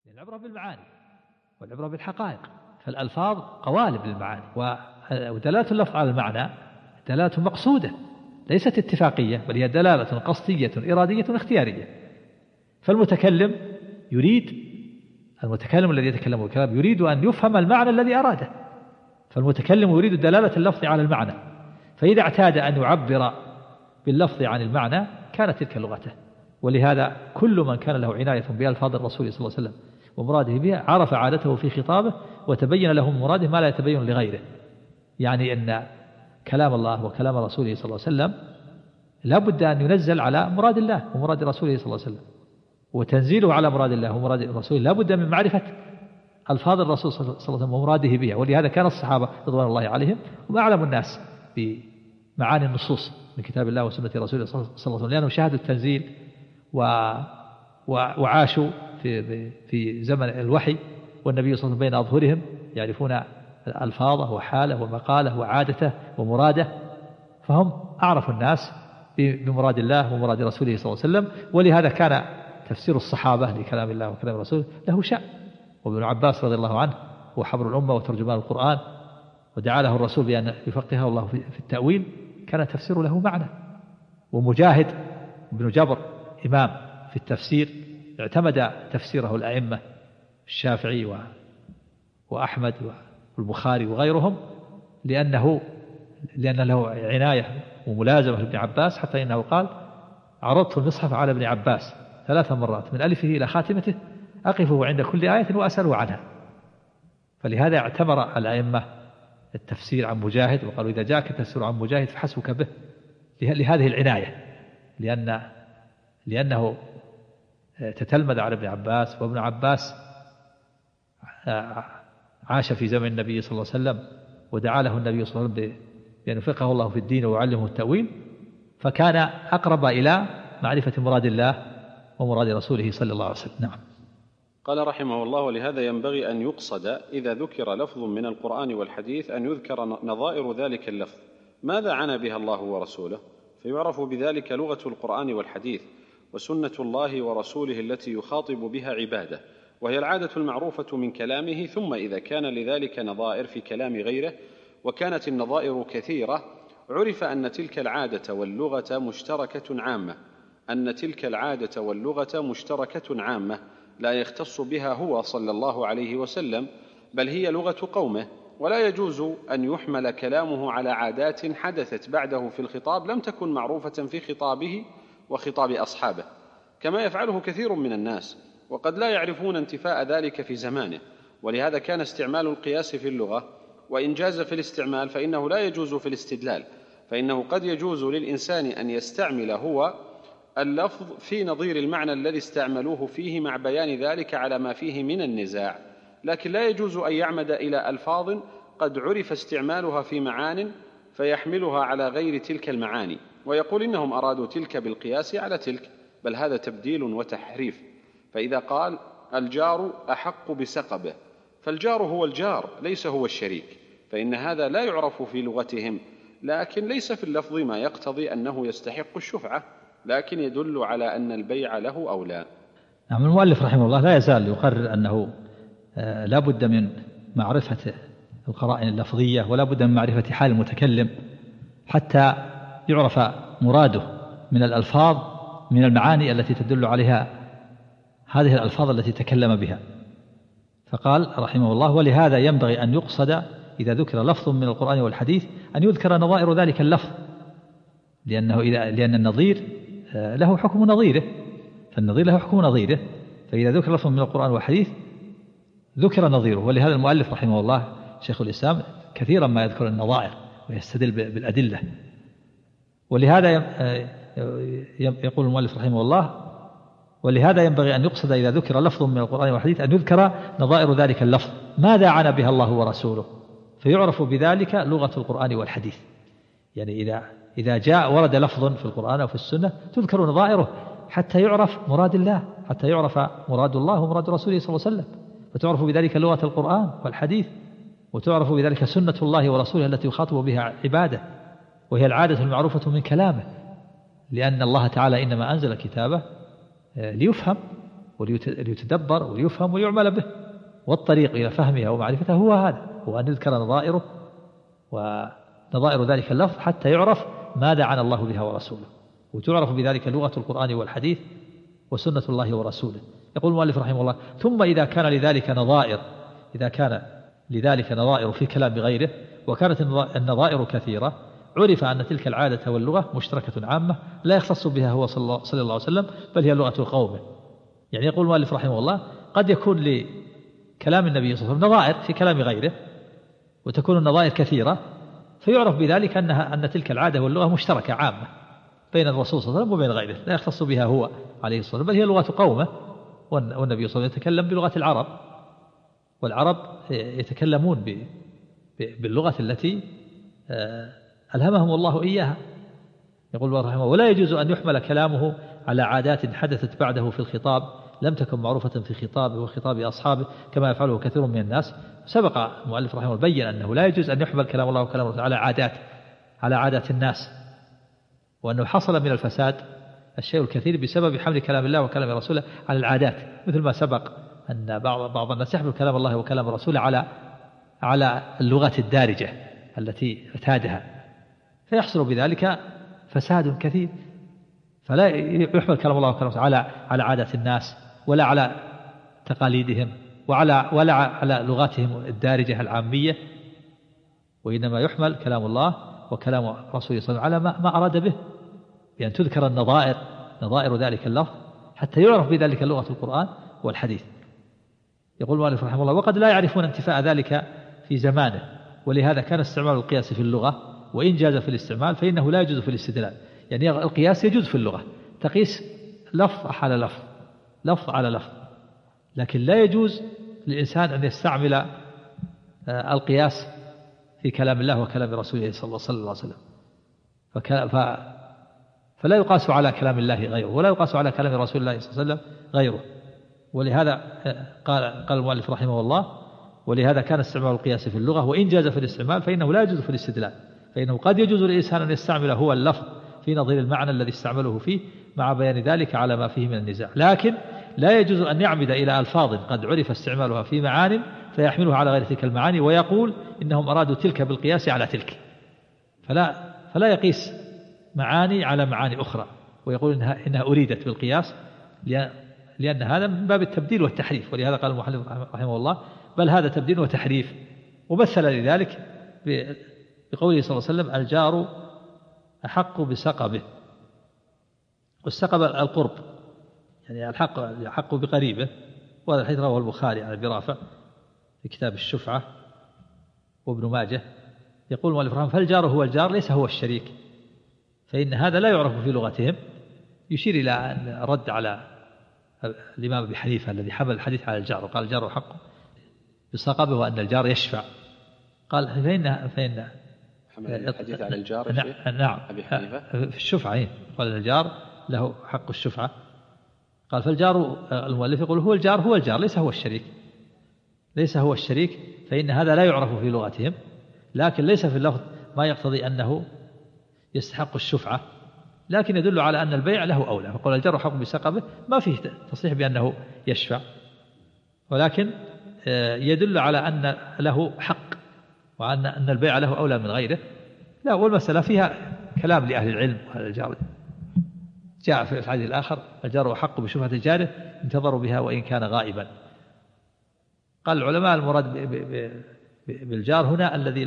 العبرة بالمعاني والعبرة بالحقائق، فالألفاظ قوالب للمعاني، ودلالة اللفظ على المعنى دلالة مقصودة ليست اتفاقية، بل هي دلالة قصدية إرادية اختيارية. فالمتكلم الذي يتكلم بالكلام يريد أن يفهم المعنى الذي أراده، فالمتكلم يريد دلالة اللفظ على المعنى، فإذا اعتاد أن يعبر باللفظ عن المعنى كانت تلك لغته. ولهذا كل من كان له عناية بألفاظ الرسول صلى الله عليه وسلم ومراده بها عرف عادته في خطابه، وتبين له من مراده ما لا يتبين لغيره. يعني أن كلام الله وكلام رسوله صلى الله عليه وسلم لا بد أن ينزل على مراد الله ومراد رسوله صلى الله عليه وسلم، وتنزيله على مراد الله ومراد رسوله لا بد من معرفة ألفاظ الرسول صلى الله عليه وسلم ومراده بها. ولهذا كان الصحابة رضوان الله عليهم هم أعلم الناس بمعاني النصوص من كتاب الله وسنة رسوله صلى الله عليه وسلم، لأنهم شاهدوا التنزيل وعاشوا في زمن الوحي، والنبي صلى الله عليه وسلم بين أظهرهم يعرفون ألفاظه وحاله ومقاله وعادته ومراده، فهم أعرف الناس بمراد الله ومراد رسوله صلى الله عليه وسلم. ولهذا كان تفسير الصحابة لكلام الله وكلام رسوله له شأن. وابن عباس رضي الله عنه هو حبر الأمة وترجمان القرآن، ودعا له الرسول بأن يفقهه الله في التأويل، كان تفسيره له معنى. ومجاهد بن جبر إمام في التفسير اعتمد تفسيره الأئمة الشافعي وأحمد والبخاري وغيرهم، لأن له عناية وملازمة لابن عباس، حتى إنه قال: عرضت المصحف على ابن عباس 3 مرات من ألفه إلى خاتمته أقفه عند كل آية وأسأله عنها. فلهذا اعتبر الأئمة التفسير عن مجاهد، وقالوا: إذا جاءك التفسير عن مجاهد فحسبك به، لهذه العناية، لأنه تتلمذ على ابن عباس، وابن عباس عاش في زمن النبي صلى الله عليه وسلم، ودعا له النبي صلى الله عليه وسلم بأن يفقهه الله في الدين ويعلمه التأويل، فكان أقرب إلى معرفة مراد الله ومراد رسوله صلى الله عليه وسلم. نعم. قال رحمه الله: ولهذا ينبغي أن يقصد إذا ذكر لفظ من القرآن والحديث أن يذكر نظائر ذلك اللفظ ماذا عنى بها الله ورسوله، فيعرف بذلك لغة القرآن والحديث وسنة الله ورسوله التي يخاطب بها عباده، وهي العادة المعروفة من كلامه. ثم إذا كان لذلك نظائر في كلام غيره وكانت النظائر كثيرة، عرف أن تلك العادة واللغة مشتركة عامة لا يختص بها هو صلى الله عليه وسلم، بل هي لغة قومه، ولا يجوز أن يحمل كلامه على عادات حدثت بعده في الخطاب لم تكن معروفة في خطابه وخطاب أصحابه، كما يفعله كثير من الناس، وقد لا يعرفون انتفاء ذلك في زمانه. ولهذا كان استعمال القياس في اللغة، وإن جاز في الاستعمال فإنه لا يجوز في الاستدلال، فإنه قد يجوز للإنسان أن يستعمل هو اللفظ في نظير المعنى الذي استعملوه فيه مع بيان ذلك على ما فيه من النزاع، لكن لا يجوز أن يعمد إلى ألفاظ قد عرف استعمالها في معان فيحملها على غير تلك المعاني ويقول إنهم أرادوا تلك بالقياس على تلك، بل هذا تبديل وتحريف. فإذا قال: الجار أحق بسقبه، فالجار هو الجار ليس هو الشريك، فإن هذا لا يعرف في لغتهم، لكن ليس في اللفظ ما يقتضي أنه يستحق الشفعة، لكن يدل على أن البيع له أولى. نعم. المؤلف رحمه الله لا يزال يقرر أنه لا بد من معرفة القرائن اللفظية، ولا بد من معرفة حال المتكلم حتى يعرف مراده من الألفاظ، من المعاني التي تدل عليها هذه الألفاظ التي تكلم بها. فقال رحمه الله: ولهذا ينبغي أن يقصد إذا ذكر لفظ من القرآن والحديث أن يذكر نظائر ذلك اللفظ، لأن النظير له حكم نظيره، فالنظير له حكم نظيره، فإذا ذكر لفظ من القرآن والحديث ذكر نظيره. ولهذا المؤلف رحمه الله شيخ الإسلام كثيرا ما يذكر النظائر ويستدل بالأدلة. ولهذا يقول المؤلف رحمه الله: ولهذا ينبغي أن يقصد إذا ذكر لفظ من القرآن والحديث أن يذكر نظائر ذلك اللفظ ماذا عنى بها الله ورسوله، فيعرف بذلك لغة القرآن والحديث. يعني إذا جاء ورد لفظ في القرآن أو في السنة تذكر نظائره حتى يعرف مراد الله، حتى يعرف مراد الله ومراد رسوله صلى الله عليه وسلم، فتعرف بذلك لغة القرآن والحديث، وتعرف بذلك سنة الله ورسوله التي يخاطب بها عباده، وهي العادة المعروفة من كلامه، لأن الله تعالى إنما أنزل كتابه ليفهم وليتدبر وليفهم ويعمل به. والطريق إلى فهمها ومعرفتها هو هذا، هو أن يذكر نظائره ونظائر ذلك اللفظ حتى يعرف ما دعانا الله بها ورسوله، وتعرف بذلك لغة القرآن والحديث وسنة الله ورسوله. يقول المؤلف رحمه الله: ثم إذا كان لذلك نظائر في كلام غيره وكانت النظائر كثيرة، عرف أن تلك العادة واللغة مشتركة عامة لا يختص بها هو صلى الله عليه وسلم، بل هي لغة قومه. يعني يقول المؤلف رحمه الله: قد يكون لكلام النبي صلى الله عليه وسلم نظائر في كلام غيره، وتكون النظائر كثيرة، فيعرف بذلك أن تلك العادة واللغة مشتركة عامة بين الرسول صلى الله عليه وسلم وبين غيره، لا يختص بها هو عليه الصلاة والسلام، بل هي لغة قومه. والنبي صلى الله عليه وسلم يتكلم بلغة العرب، والعرب يتكلمون باللغة التي ألهمهم الله إياها. يقول الله رحمه: ولا يجوز أن يحمل كلامه على عادات حدثت بعده في الخطاب لم تكن معروفة في خطابه وخطاب أصحابه كما يفعله كثير من الناس. سبق المؤلف رحمه الله بين أنه لا يجوز أن يحمل كلام الله وكلام الرسول على عادات الناس، وأنه حصل من الفساد الشيء الكثير بسبب حمل كلام الله وكلام رسوله على العادات، مثل ما سبق أن بعض الناس يحمل كلام الله وكلام الرسول على اللغة الدارجة التي اعتادها، فيحصل بذلك فساد كثير. فلا يحمل كلام الله وكلام الرسول على عادات الناس ولا على تقاليدهم ولا على لغاتهم الدارجة العامية، وإنما يحمل كلام الله وكلام رسوله صلى الله عليه وسلم على ما أراد به، بأن تذكر نظائر ذلك اللفظ حتى يعرف بذلك لغة القرآن والحديث. يقول المؤلف رحمه الله: وقد لا يعرفون انتفاء ذلك في زمانه، ولهذا كان استعمال القياس في اللغة وإن جاز في الاستعمال فإنه لا يجوز في الاستدلال. يعني القياس يجوز في اللغة، تقيس لفظ على لفظ على لفظ، لكن لا يجوز للإنسان أن يستعمل القياس في كلام الله وكلام رسوله صلى الله عليه وسلم. فلا يقاس على كلام الله غيره، ولا يقاس على كلام رسول الله صلى الله عليه وسلم غيره. ولهذا قال المؤلف رحمه الله: ولهذا كان استعمال القياس في اللغة وإن جاز في الاستعمال فإنه لا يجوز في الاستدلال، فإنه قد يجوز للإنسان أن يستعمل هو اللفظ في نظير المعنى الذي استعمله فيه مع بيان ذلك على ما فيه من النزاع، لكن لا يجوز أن يعمد إلى ألفاظ قد عرف استعمالها في معان فيحملها على غير تلك المعاني ويقول إنهم أرادوا تلك بالقياس على تلك، فلا يقيس معاني على معاني أخرى ويقول إنها أريدت بالقياس، لأن هذا من باب التبديل والتحريف. ولهذا قال المحلل رحمه الله: بل هذا تبديل وتحريف. ومثل لذلك بقوله صلى الله عليه وسلم: الجار أحق بسقبه. والسقب القرب، يعني الحق بقريبه. وهذا الحديث رواه البخاري عن أبي رافع في كتاب الشفعة وابن ماجه. يقول المؤلف رحمه: فالجار هو الجار ليس هو الشريك، فإن هذا لا يعرف في لغتهم. يشير إلى أن رد على الإمام أبي حنيفة الذي حمل الحديث على الجار وقال الجار حق بسقبه وأن الجار يشفع. قال فإن حمل الحديث على الجار. نعم، أبي حنيفة في الشفعة قال الجار له حق الشفعة. قال فالجار، المؤلف يقول هو الجار ليس هو الشريك، فإن هذا لا يعرف في لغتهم، لكن ليس في اللفظ ما يقتضي أنه يستحق الشفعة، لكن يدل على أن البيع له أولى. فقال الجار حق بسقبه ما فيه تصريح بأنه يشفع، ولكن يدل على أن له حق وأن البيع له أولى من غيره. لا، والمسألة فيها كلام لأهل العلم. وهذا الجار جاء في الحديث الآخر: الجار حق بشفعة جاره انتظروا بها وإن كان غائبا. قال العلماء المراد بالجار هنا الذي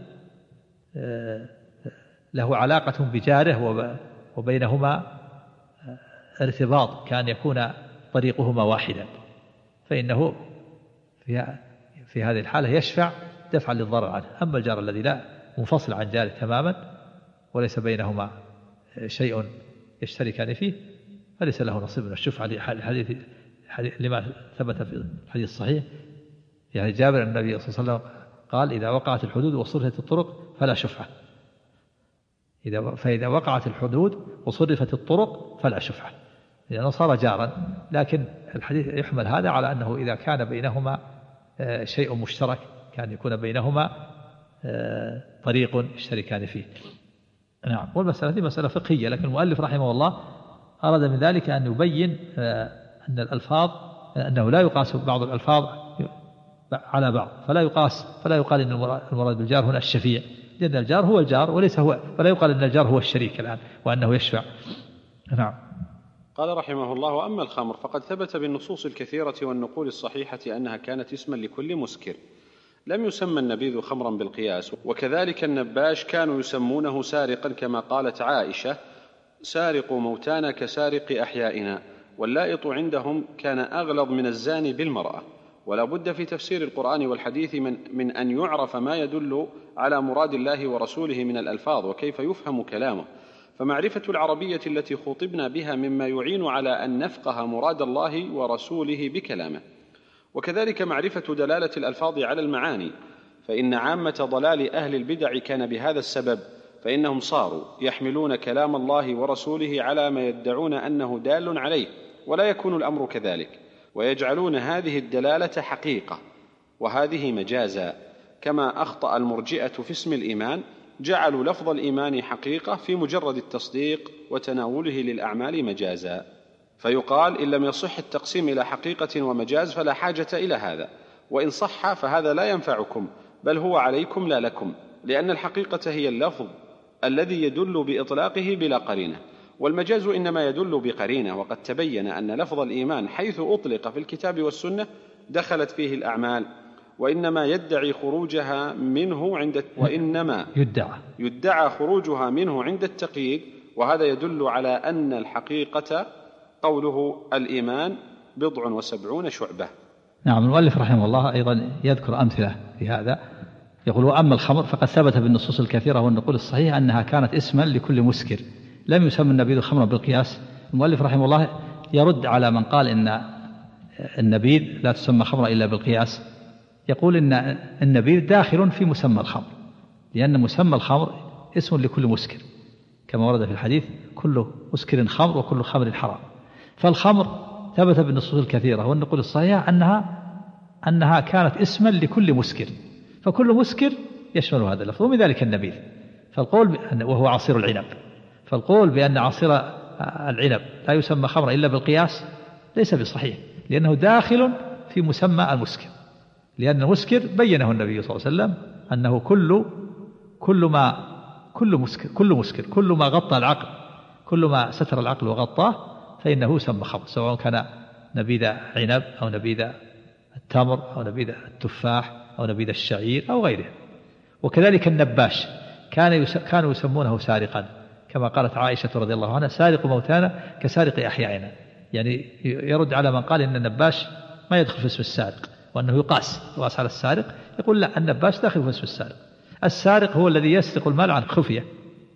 له علاقة بجاره وبينهما ارتباط كان يكون طريقهما واحدا، فإنه في هذه الحالة يشفع دفعا للضرر عنه. أما الجار الذي لا منفصل عن جاره تماما وليس بينهما شيء يشتركان فيه فليس له نصيب من الشفعة، لما ثبت في الحديث الصحيح يعني جابر أن النبي صلى الله عليه وسلم قال: إذا وقعت الحدود وصرفت الطرق فلا شفعة. فإذا وقعت الحدود وصرفت الطرق فلا شفعة، لأنه صار جارا. لكن الحديث يحمل هذا على أنه إذا كان بينهما شيء مشترك، كان يكون بينهما طريق يشتركان فيه. نعم. والمسألة دي مسألة فقهية، لكن المؤلف رحمه الله أراد من ذلك أن يبين أن الألفاظ أنه لا يقاس بعض الألفاظ على بعض، فلا يقال إن المراد بالجار هنا الشفيع، لأن الجار هو الجار وليس هو، فلا يقال أن الجار هو الشريك الآن وأنه يشفع. نعم. قال رحمه الله: وأما الخمر فقد ثبت بالنصوص الكثيرة والنقول الصحيحة أنها كانت اسما لكل مسكر، لم يسمى النبيذ خمرا بالقياس، وكذلك النباش كانوا يسمونه سارقا، كما قالت عائشة: سارق موتانا كسارق أحيائنا. واللائط عندهم كان أغلظ من الزاني بالمرأة. ولا بد في تفسير القرآن والحديث من أن يعرف ما يدل على مراد الله ورسوله من الألفاظ وكيف يفهم كلامه، فمعرفة العربية التي خطبنا بها مما يعين على أن نفقه مراد الله ورسوله بكلامه. وكذلك معرفة دلالة الألفاظ على المعاني، فإن عامة ضلال أهل البدع كان بهذا السبب، فإنهم صاروا يحملون كلام الله ورسوله على ما يدعون أنه دال عليه، ولا يكون الأمر كذلك، ويجعلون هذه الدلالة حقيقة وهذه مجازا، كما أخطأ المرجئة في اسم الإيمان، جعلوا لفظ الإيمان حقيقة في مجرد التصديق وتناوله للأعمال مجازا. فيقال: إن لم يصح التقسيم إلى حقيقة ومجاز فلا حاجة إلى هذا، وإن صح فهذا لا ينفعكم، بل هو عليكم لا لكم، لأن الحقيقة هي اللفظ الذي يدل بإطلاقه بلا قرينة، والمجاز إنما يدل بقرينة. وقد تبين أن لفظ الإيمان حيث أطلق في الكتاب والسنة دخلت فيه الأعمال، وإنما يدعي خروجها منه عند التقييد، وهذا يدل على أن الحقيقة قوله الإيمان 70 شعبة. نعم. المؤلف رحمه الله أيضا يذكر أمثلة في هذا، يقول: وأما الخمر فقد ثبت بالنصوص الكثيرة والنقول الصحيحة أنها كانت اسما لكل مسكر، لم يسمى النبيذ خمرا بالقياس. المؤلف رحمه الله يرد على من قال إن النبيذ لا تسمى خمرا إلا بالقياس، يقول إن النبيذ داخل في مسمى الخمر، لأن مسمى الخمر اسم لكل مسكر، كما ورد في الحديث: كل مسكر خمر وكل خمر حرام. فالخمر ثبت بالنصوص الكثيرة والنقول الصحيحة أنها كانت اسما لكل مسكر، فكل مسكر يشمل هذا اللفظ، ومن ذلك النبيذ. فالقول وهو عصير العنب، فالقول بأن عصير العنب لا يسمى خمرا إلا بالقياس ليس بصحيح، لأنه داخل في مسمى المسكر، لأن المسكر بينه النبي صلى الله عليه وسلم أنه كل مسكر كل ما غطى العقل، كل ما ستر العقل وغطاه فإنه يسمى خمر، سواء كان نبيذ عنب أو نبيذ التمر أو نبيذ التفاح أو نبيذ الشعير أو غيره. وكذلك النباش كانوا يسمونه سارقا، كما قالت عائشة رضي الله عنها: سارق موتانا كسارق أحيائنا، يعني يرد على من قال إن النباش ما يدخل في اسم السارق وأنه يقاس على السارق. يقول: لا، النباش داخل في اسم السارق. السارق هو الذي يسرق المال عن خفية،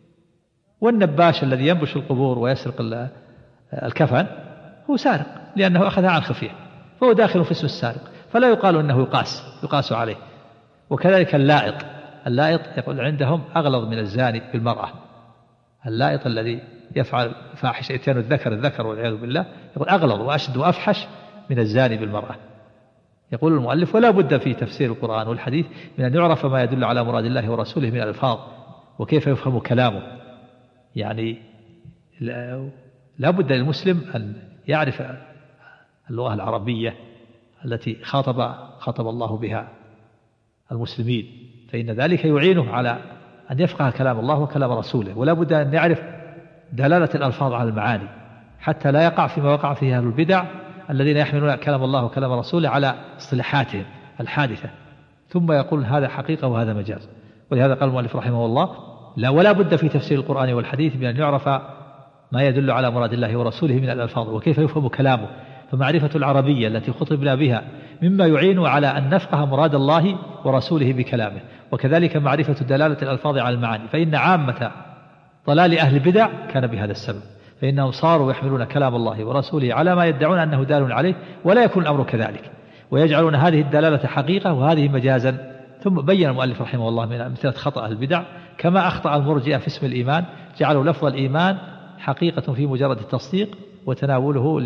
والنباش الذي ينبش القبور ويسرق الكفن هو سارق لأنه أخذها عن خفية، فهو داخل في اسم السارق، فلا يقال أنه يقاس عليه. وكذلك اللائط يقول عندهم أغلظ من الزاني بالمرأة، اللائط الذي يفعل فاحش إتيان الذكر والعياذ بالله يقول أغلظ وأشد وأفحش من الزاني بالمرأة. يقول المؤلف: ولا بد في تفسير القرآن والحديث من أن يعرف ما يدل على مراد الله ورسوله من الألفاظ وكيف يفهم كلامه، يعني لا بد للمسلم أن يعرف اللغة العربية التي خاطب الله بها المسلمين، فإن ذلك يعينه على أن يفقه كلام الله وكلام رسوله. ولا بد أن يعرف دلالة الألفاظ على المعاني حتى لا يقع فيما وقع فيه أهل البدع الذين يحملون كلام الله وكلام رسوله على اصطلاحاتهم الحادثة، ثم يقول هذا حقيقة وهذا مجاز. ولهذا قال المؤلف رحمه الله: ولا بد في تفسير القرآن والحديث من أن يعرف ما يدل على مراد الله ورسوله من الألفاظ وكيف يفهم كلامه، فمعرفة العربية التي خطبنا بها مما يعين على أن نفقه مراد الله ورسوله بكلامه، وكذلك معرفة دلالة الألفاظ على المعاني، فإن عامة ضلال أهل البدع كان بهذا السبب، فإنهم صاروا يحملون كلام الله ورسوله على ما يدعون أنه دال عليه ولا يكون الأمر كذلك، ويجعلون هذه الدلالة حقيقة وهذه مجازا. ثم بين المؤلف رحمه الله من أمثلة خطأ أهل البدع كما أخطأ المرجئة في اسم الإيمان، جعلوا لفظ الإيمان حقيقة في مجرد التصديق وتناوله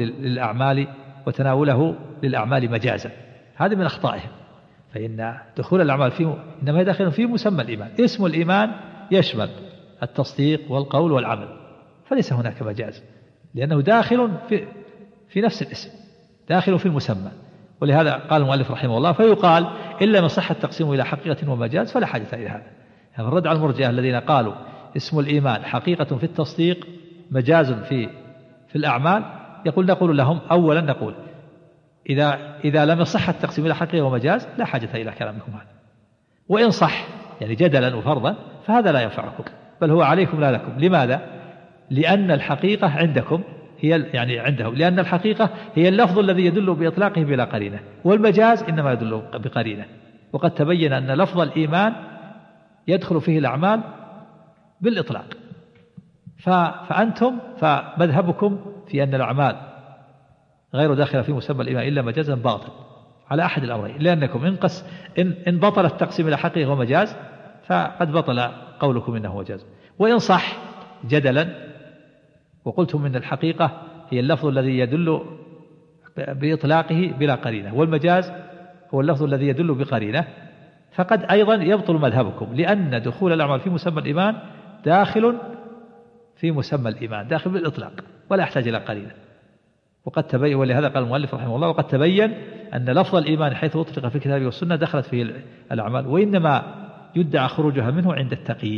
للأعمال مجازا، هذا من أخطائهم. فإن دخول الأعمال فيه إنما يدخل في مسمى الإيمان، اسم الإيمان يشمل التصديق والقول والعمل، فليس هناك مجاز لأنه داخل في نفس الاسم، داخل في المسمى. ولهذا قال المؤلف رحمه الله فيقال إن لم يصح التقسيم إلى حقيقة ومجاز فلا حاجة إلى هذا. يعني الرد على المرجئة الذين قالوا اسم الإيمان حقيقة في التصديق مجاز في الأعمال، نقول لهم أولا نقول إذا لم يصح التقسيم إلى حقيقة ومجاز لا حاجة إلى كلامكم هذا، وإن صح يعني جدلا وفرضا فهذا لا ينفعكم بل هو عليكم لا لكم. لماذا؟ لأن الحقيقة عندكم يعني عندهم، لأن الحقيقة هي اللفظ الذي يدل بإطلاقه بلا قرينة، والمجاز إنما يدل بقرينة. وقد تبين أن لفظ الإيمان يدخل فيه الأعمال بالإطلاق، فمذهبكم في أن الأعمال غير داخلة في مسمى الإيمان إلا مجازا باطل على أحد الأمرين، لأنكم إن بطل التقسيم إلى حقيقة ومجاز فقد بطل قولكم إنه مجاز، وإن صح جدلا وقلتم إن الحقيقة هي اللفظ الذي يدل بإطلاقه بلا قرينة، والمجاز هو اللفظ الذي يدل بقرينة، فقد أيضا يبطل مذهبكم، لأن دخول الأعمال في مسمى الإيمان داخل في مسمى الإيمان، داخل بالإطلاق ولا يحتاج إلى قرينة. وقد تبين، ولهذا قال المؤلف رحمه الله وقد تبين أن لفظ الإيمان حيث أطلق في الكتاب والسنة دخلت فيه الأعمال، وإنما يدعى خروجها منه عند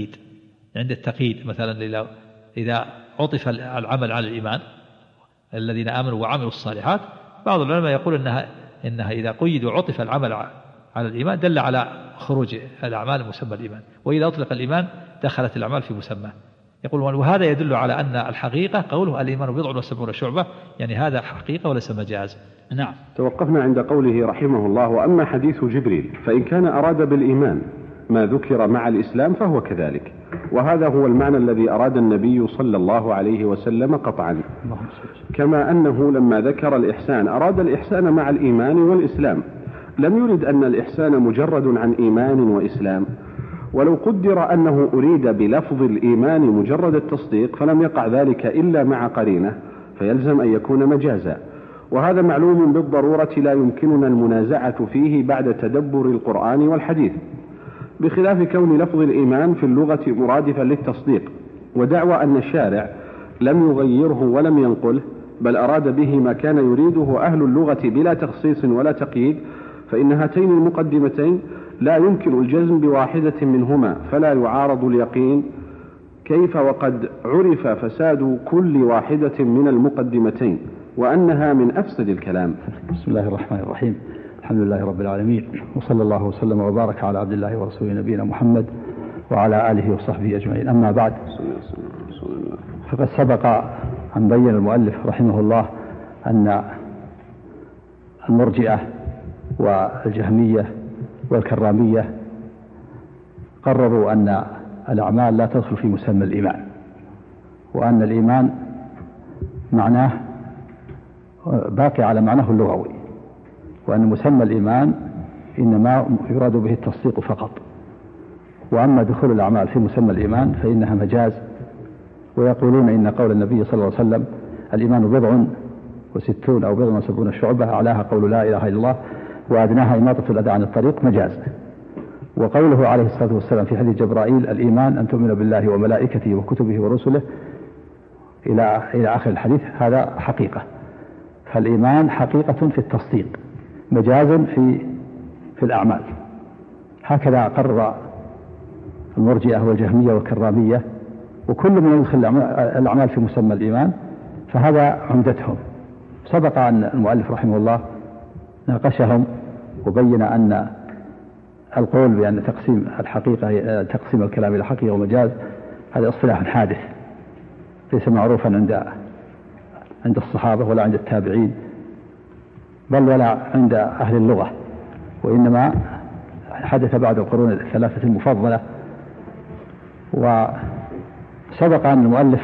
التقييد مثلا إذا عطف العمل على الإيمان الذين آمنوا وعملوا الصالحات، بعض العلماء يقول إنها إذا قيد وعطف العمل على الإيمان دل على خروج الأعمال مسمى الإيمان، وإذا أطلق الإيمان دخلت الأعمال في مسمى. يقول وهذا يدل على أن الحقيقة قوله الإيمان 70 شعبة، يعني هذا حقيقة وليس مجاز. نعم. توقفنا عند قوله رحمه الله وأما حديث جبريل فإن كان أراد بالإيمان ما ذكر مع الإسلام فهو كذلك، وهذا هو المعنى الذي أراد النبي صلى الله عليه وسلم قطعا، كما أنه لما ذكر الإحسان أراد الإحسان مع الإيمان والإسلام، لم يرد أن الإحسان مجرد عن إيمان وإسلام. ولو قدر أنه أريد بلفظ الإيمان مجرد التصديق فلم يقع ذلك إلا مع قرينة، فيلزم أن يكون مجازا، وهذا معلوم بالضرورة لا يمكننا المنازعة فيه بعد تدبر القرآن والحديث، بخلاف كون لفظ الإيمان في اللغة مرادفا للتصديق، ودعوى أن الشارع لم يغيره ولم ينقله بل أراد به ما كان يريده أهل اللغة بلا تخصيص ولا تقييد، فإن هاتين المقدمتين لا يمكن الجزم بواحدة منهما فلا يعارض اليقين، كيف وقد عرف فساد كل واحدة من المقدمتين وأنها من أفسد الكلام. بسم الله الرحمن الرحيم، الحمد لله رب العالمين، وصلى الله وسلم وبارك على عبد الله ورسوله نبينا محمد وعلى آله وصحبه أجمعين. أما بعد، فقد سبق أن بين المؤلف رحمه الله أن المرجئة والجهمية والكرامية قرروا أن الأعمال لا تدخل في مسمى الإيمان، وأن الإيمان معناه باقي على معناه اللغوي، وأن مسمى الإيمان إنما يراد به التصديق فقط، وأما دخول الأعمال في مسمى الإيمان فإنها مجاز. ويقولون إن قول النبي صلى الله عليه وسلم الإيمان 60 أو 70 شعبة أعلاها قول لا إله إلا الله وأدناها إماطة الأذى عن الطريق مجاز. وقوله عليه الصلاة والسلام في حديث جبرائيل الإيمان أن تؤمن بالله وملائكته وكتبه ورسله إلى آخر الحديث، هذا حقيقة. فالإيمان حقيقة في التصديق، مجاز في الأعمال. هكذا قرر المرجئة والجهمية والكرامية، وكل من يدخل الأعمال في مسمى الإيمان فهذا عمدتهم. سبق أن المؤلف رحمه الله ناقشهم وبين أن القول بأن تقسيم الحقيقة تقسيم الكلام إلى حقيقة ومجاز هذا اصطلاح حادث ليس معروفا عند الصحابة ولا عند التابعين بل ولا عند أهل اللغة، وإنما حدث بعد القرون الثلاثة المفضلة. وسبق أن المؤلف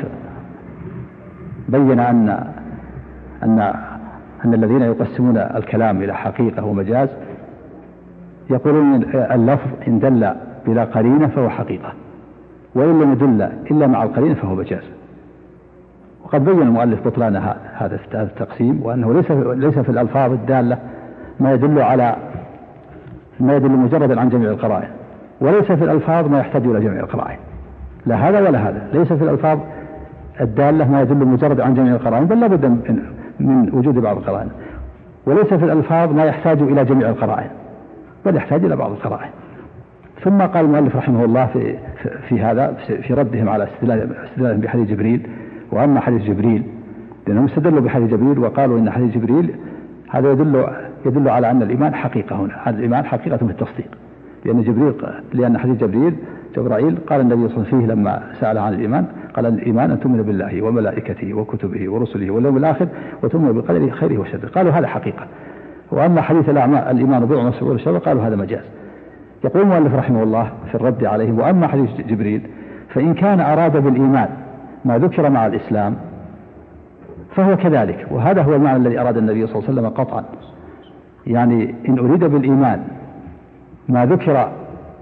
بين أن الذين يقسمون الكلام إلى حقيقة ومجاز يقولون اللفظ إن دل بلا قرينة فهو حقيقة، وإن لم يدل إلا مع القرينة فهو مجاز. وقد بين المؤلف بطلان هذا التقسيم، وأنه ليس في الألفاظ الدالة ما يدل مجردا عن جميع القرائن، وليس في الألفاظ ما يحتاج إلى جميع القرائن، لا هذا ولا هذا. ليس في الألفاظ الدالة ما يدل مجرد عن جميع القرائن، بل لا بد من وجود بعض القرائن. وليس في الألفاظ ما يحتاج إلى جميع القرائن، بل يحتاج إلى بعض القرائن. ثم قال المؤلف رحمه الله في هذا في ردهم على استدلالهم بحديث جبريل: وأما حديث جبريل، لأنهم استدلوا بحديث جبريل وقالوا إن حديث جبريل هذا يدل على أن الإيمان حقيقة. هنا الإيمان حقيقة في التصديق، لأن حديث جبرائيل قال النبي صلى الله عليه وسلم فيه لما سأل عن الإيمان قال: الإيمان أن تؤمن بالله وملائكته وكتبه ورسله واليوم الآخر وتؤمن بالقدر خيره وشره. قالوا هذا حقيقة. وأما حديث الإيمان بضع وسبعون شعبة قالوا هذا مجاز. يقول المؤلف رحمه الله في الرد عليهم: وأما حديث جبريل فإن كان أراد بالإيمان ما ذكر مع الإسلام فهو كذلك. وهذا هو المعنى الذي أراد النبي صلى الله عليه وسلم قطعا، يعني إن أريد بالإيمان ما ذكر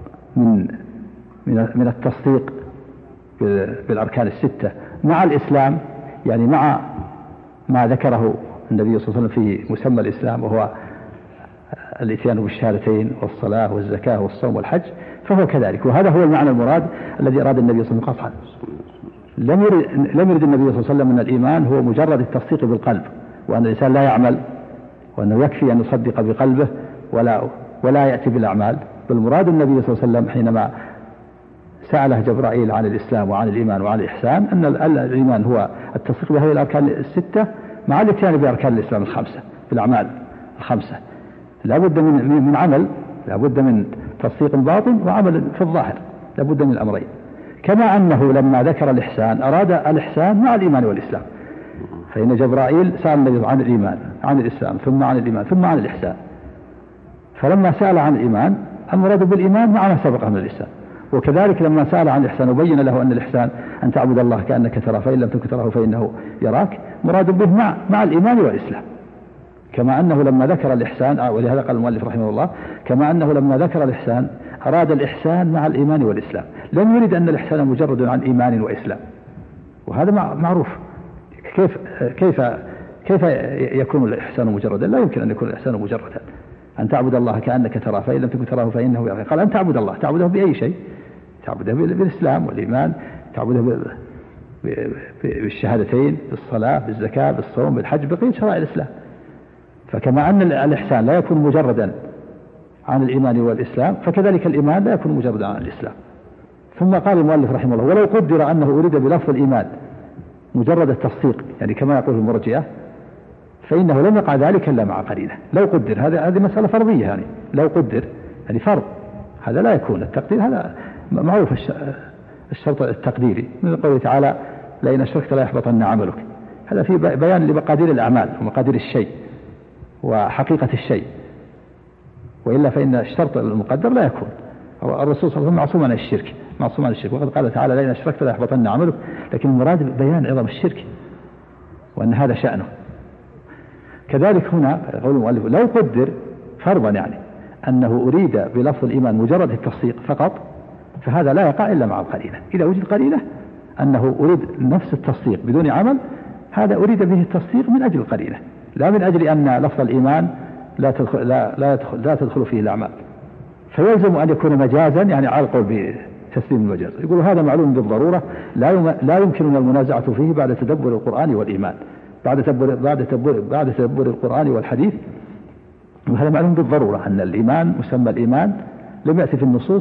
من التصديق بالأركان الستة مع الإسلام، يعني مع ما ذكره النبي صلى الله عليه وسلم في مسمى الإسلام، وهو الإتيان بالشهادتين والصلاة والزكاة والصوم والحج، فهو كذلك. وهذا هو المعنى المراد الذي أراد النبي صلى الله عليه وسلم قطعا. لم يرد النبي صلى الله عليه وسلم أن الإيمان هو مجرد التصديق بالقلب، وأن الإنسان لا يعمل، وأنه يكفي أن يصدق بقلبه ولا يأتي بالأعمال. بل مراد النبي صلى الله عليه وسلم حينما سأله جبرائيل عن الإسلام وعن الإيمان وعن الإحسان أن الإيمان هو التصديق بهذه الأركان الستة مع الاتيان بأركان الإسلام الخمسة، بالأعمال الخمسة. لا بد من عمل، لا بد من تصديق باطن وعمل في الظاهر، لا بد من الأمرين. كما أنه لما ذكر الإحسان أراد الإحسان مع الإيمان والإسلام، فإن جبرائيل سأل النبي عن الإيمان عن الإسلام ثم عن الإيمان ثم عن الإحسان، فلما سأل عن الإيمان المراد بالإيمان مع ما سبقه من الإسلام. وكذلك لما سأل عن الإحسان وبين له أن الإحسان أن تعبد الله كأنك تراه فإن لم تكن تراه فإنه يراك، مراد به مع الإيمان والإسلام. كما أنه لما ذكر الإحسان، ولهذا قال المؤلف رحمه الله: كما أنه لما ذكر الإحسان أراد الإحسان مع الإيمان والإسلام، لم يرد أن الإحسان مجرد عن إيمان وإسلام. وهذا معروف. كيف يكون الإحسان مجردا؟ لا يمكن أن يكون الإحسان مجردا. أن تعبد الله كأنك تراه فإن لم تكن تراه فإنه يراك. قال أن تعبد الله، تعبده بأي شيء؟ تعبده بالإسلام والإيمان، تعبده بالشهادتين، بالصلاة، بالزكاة، بالصوم، بالحج، بقية شرائع الإسلام. فكما أن الإحسان لا يكون مجردا عن الإيمان والإسلام، فكذلك الإيمان لا يكون مجردا عن الإسلام. ثم قال المؤلف رحمه الله: ولو قدر أنه أريد بلفظ الإيمان مجرد التصديق، يعني كما يقول المرجئة، فإنه لم يقع ذلك إلا مع قرينة. لو قدر، هذه مسألة فرضية، يعني لو قدر يعني فرض، هذا لا يكون. التقدير هذا معروف، الشرط التقديري من قوله تعالى: لئن أشركت لا يحبطن عملك. هذا في بيان لمقادير الأعمال ومقادير الشيء وحقيقة الشيء، وإلا فإن الشرط المقدر لا يكون. الرسول صلى الله عليه وسلم معصوم عن الشرك، معصوم عن الشرك، وقد قال تعالى: لئن أشركت لا يحبطن عملك. لكن المراد بيان عظم الشرك وأن هذا شأنه. كذلك هنا يقول المؤلف: لو قدر فرضا يعني أنه أريد بلفظ الإيمان مجرد التصديق فقط، فهذا لا يقع إلا مع القرينة. إذا وجد قرينة أنه أريد نفس التصديق بدون عمل، هذا أريد به التصديق من أجل القرينة، لا من أجل أن لفظ الإيمان لا تدخل فيه الأعمال. فيلزم أن يكون مجازا، يعني على القول بتسليم المجاز. يقول هذا معلوم بالضرورة لا يمكننا المنازعة فيه بعد تدبر القرآن والإيمان، بعد تدبر القرآن والحديث. وهذا معلوم بالضرورة أن الإيمان مسمى الإيمان لم يأتي في النصوص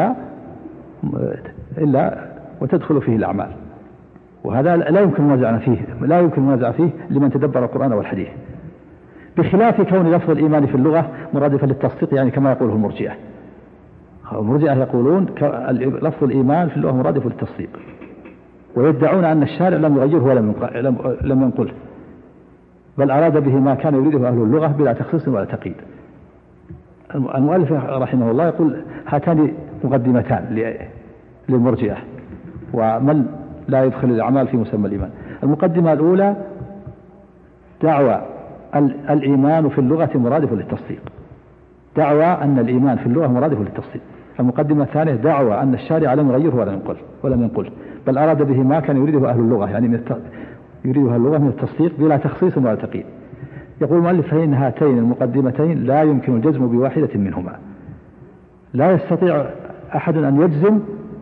إلا وتدخل فيه الأعمال، وهذا لا يمكن المنازعة فيه لمن تدبر القرآن والحديث، بخلاف كون لفظ الإيمان في اللغة مرادفا للتصديق، يعني كما يقوله المرجئة. المرجئة يقولون لفظ الإيمان في اللغة مرادف للتصديق، ويدعون أن الشارع لم يغيره ولم ينقله، بل أراد به ما كان يريده أهل اللغة بلا تخصيص ولا تقييد. المؤلف رحمه الله يقول: هاتان مقدمتان للمرجئة ومن لا يدخل الأعمال في مسمى الإيمان. المقدمة الأولى: دعوى الإيمان في اللغة مرادف للتصديق، دعوى أن الإيمان في اللغة مرادف للتصديق. المقدمة الثانية: دعوى أن الشارع لم يغيره ولم ينقله، بل أراد به ما كان يريده أهل اللغة، يعني يريدها اللغة من التصديق بلا تخصيص ولا تقييد. يقول المؤلف: فإن هاتين المقدمتين لا يمكن الجزم بواحدة منهما. لا يستطيع أحد أن يجزم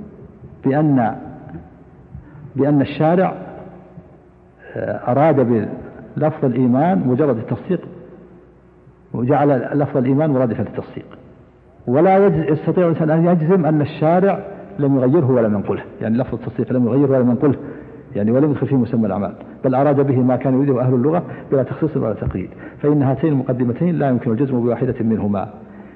بأن الشارع أراد بلفظ الإيمان مجرد التصديق وجعل لفظ الإيمان مرادفا للتصديق. ولا يستطيع الإنسان أن يجزم أن الشارع لم يغيره ولم ينقله، يعني لفظ التصديق لم يغيره ولم ينقله، يعني ولم يدخل فيه مسمى الأعمال، بل أراد به ما كان يريده أهل اللغة بلا تخصيص ولا تقييد. فإن هاتين المقدمتين لا يمكن الجزم بواحدة منهما،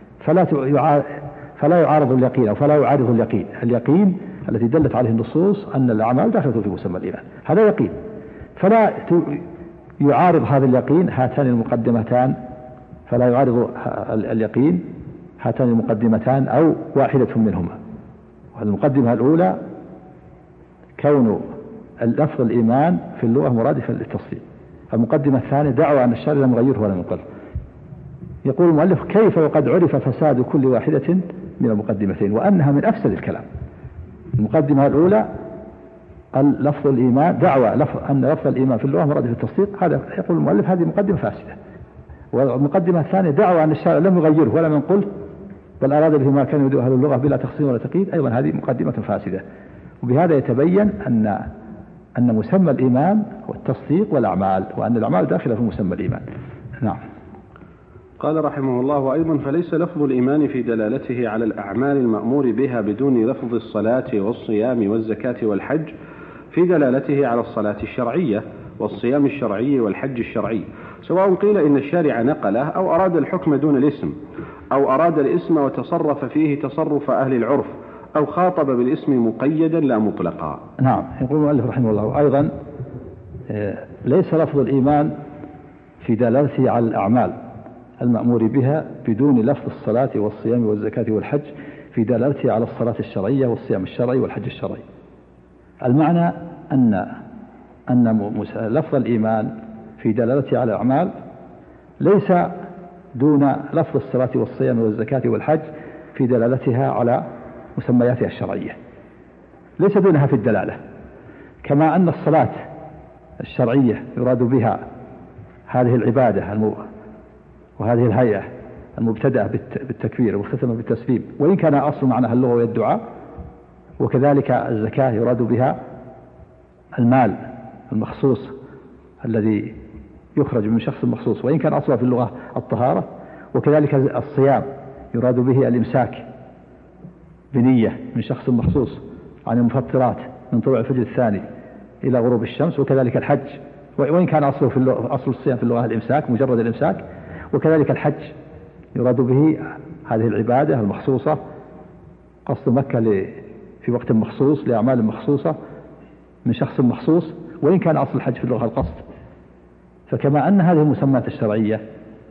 فلا يعارض اليقين أو فلا يعارض اليقين التي دلت عليه النصوص أن الأعمال داخلة في مسمى الإيمان، هذا يقين، فلا يعارض هذا اليقين هاتان المقدمتان، فلا يعارض اليقين هاتان المقدمتان أو واحدة منهما. والمقدمة الأولى كون لفظ الإيمان في اللغة مرادفا للتصديق. المقدمة الثانية دعوى أن الشارع لم يغيره ولم ينقله. يقول المؤلف كيف وقد عرف فساد كل واحدة من المقدمتين وأنها من أفسد الكلام. المقدمة الأولى لفظ الإيمان، دعوى أن لفظ الإيمان في اللغة مرادف للتصديق، هذا يقول المؤلف هذه مقدمة فاسدة. والمقدمة الثانية دعوى أن الشارع لم يغيره ولم ينقله بل أراد به ما كان يريده أهل اللغة بلا تخصيص ولا تقييد، أيضا هذه مقدمة فاسدة. وبهذا يتبين أن مسمى الإيمان هو التصديق والأعمال، وأن الأعمال داخلة في مسمى الإيمان. نعم. قال رحمه الله: وأيضا فليس لفظ الإيمان في دلالته على الأعمال المأمور بها بدون لفظ الصلاة والصيام والزكاة والحج في دلالته على الصلاة الشرعية والصيام الشرعي والحج الشرعي، سواء قيل إن الشارع نقله أو أراد الحكم دون الاسم، أو أراد الاسم وتصرف فيه تصرف أهل العرف، أو خاطب بالاسم مقيدا لا مطلقا. نعم. يقول المؤلف رحمه الله: أيضا ليس لفظ الإيمان في دلالته على الأعمال المأمور بها بدون لفظ الصلاة والصيام والزكاة والحج في دلالته على الصلاة الشرعية والصيام الشرعي والحج الشرعي. المعنى أن لفظ الإيمان في دلالته على الأعمال ليس دون لفظ الصلاة والصيام والزكاة والحج في دلالتها على مسمياتها الشرعية، ليس دونها في الدلالة. كما أن الصلاة الشرعية يراد بها هذه العبادة وهذه الهيئة المبتدأة بالتكبير والختمة بالتسليم، وإن كان أصل معناها اللغة والدعاء. وكذلك الزكاة يراد بها المال المخصوص الذي يخرج من شخص مخصوص، وإن كان أصلها في اللغة الطهارة. وكذلك الصيام يراد به الإمساك بنية من شخص مخصوص عن المفطرات من طلوع الفجر الثاني إلى غروب الشمس. وكذلك الحج، وإن كان أصل الصيام في اللغة الإمساك مجرد الإمساك. وكذلك الحج يراد به هذه العبادة المخصوصة، قصد مكة في وقت مخصوص لأعمال مخصوصة من شخص مخصوص، وإن كان أصل الحج في اللغة القصد. فكما أن هذه المسميات الشرعية،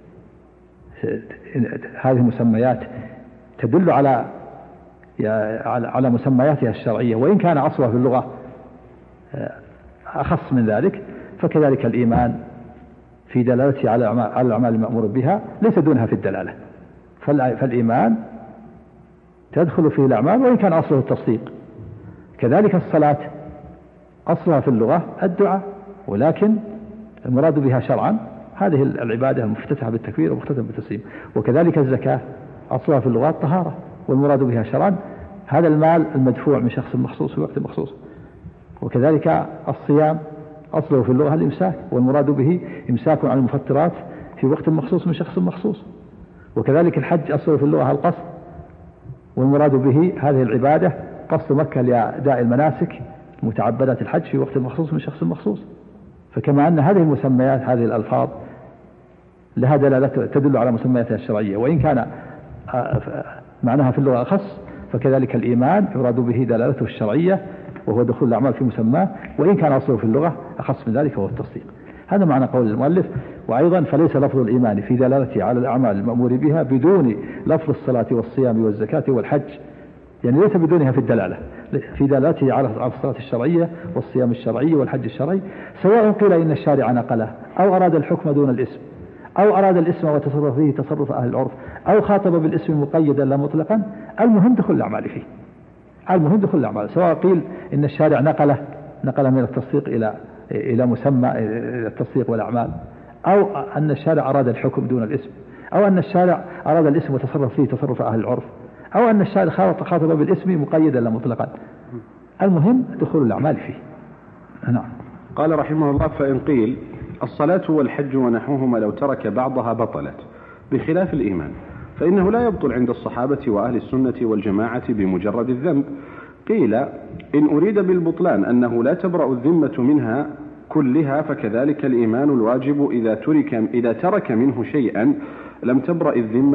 هذه المسميات تدل على مسمياتها الشرعية وإن كان أصلها في اللغة أخص من ذلك، فكذلك الإيمان في دلالته على الأعمال المأمور بها ليس دونها في الدلالة. فالإيمان تدخل فيه الأعمال وإن كان أصله التصديق. كذلك الصلاة أصلها في اللغة الدعاء، ولكن المراد بها شرعا هذه العبادة المفتتحة بالتكبير ومختتمة بالتسليم. وكذلك الزكاة أصلها في اللغة الطهارة، والمراد بها شرعا هذا المال المدفوع من شخص مخصوص في وقت مخصوص. وكذلك الصيام أصله في اللغة الإمساك، والمراد به إمساك عن المفطرات في وقت مخصوص من شخص مخصوص. وكذلك الحج أصله في اللغة القصد، والمراد به هذه العبادة قصد مكة لأداء المناسك متعبدات الحج في وقت مخصوص من شخص مخصوص. فكما أن هذه المسميات، هذه الألفاظ لها دلالة تدل على مسمياتها الشرعية وإن كان معناها في اللغة أخص، فكذلك الإيمان يراد به دلالته الشرعية وهو دخول الأعمال في مسماه، وإن كان أصله في اللغة أخص من ذلك وهو التصديق. هذا معنى قول المؤلف: وأيضا فليس لفظ الإيمان في دلالته على الأعمال المأمور بها بدون لفظ الصلاة والصيام والزكاة والحج، يعني ليس بدونها في الدلالة، في دلالته على الصلاة الشرعية والصيام الشرعي والحج الشرعي، سواء قيل إن الشارع نقله أو أراد الحكم دون الاسم، أو أراد الاسم وتصرف فيه تصرف أهل العرف، أو خاطب بالاسم مقيدا لا مطلقا. المهم دخل الأعمال فيه، المهم دخل الأعمال، سواء قيل إن الشارع نقله من التصديق إلى مسمى التصديق والأعمال، أو أن الشارع أراد الحكم دون الاسم، أو أن الشارع أراد الاسم وتصرف فيه تصرف أهل العرف، أو أن الشارع خاطب بالاسم مقيدا لا مطلقا. المهم دخول الأعمال فيه. نعم. قال رحمه الله: فإن قيل الصلاة والحج ونحوهما لو ترك بعضها بطلت، بخلاف الإيمان، فإنه لا يبطل عند الصحابة وأهل السنة والجماعة بمجرد الذنب. قيل إن أريد بالبطلان أنه لا تبرأ الذمة منها كلها، فكذلك الإيمان الواجب إذا ترك منه شيئا لم تبرأ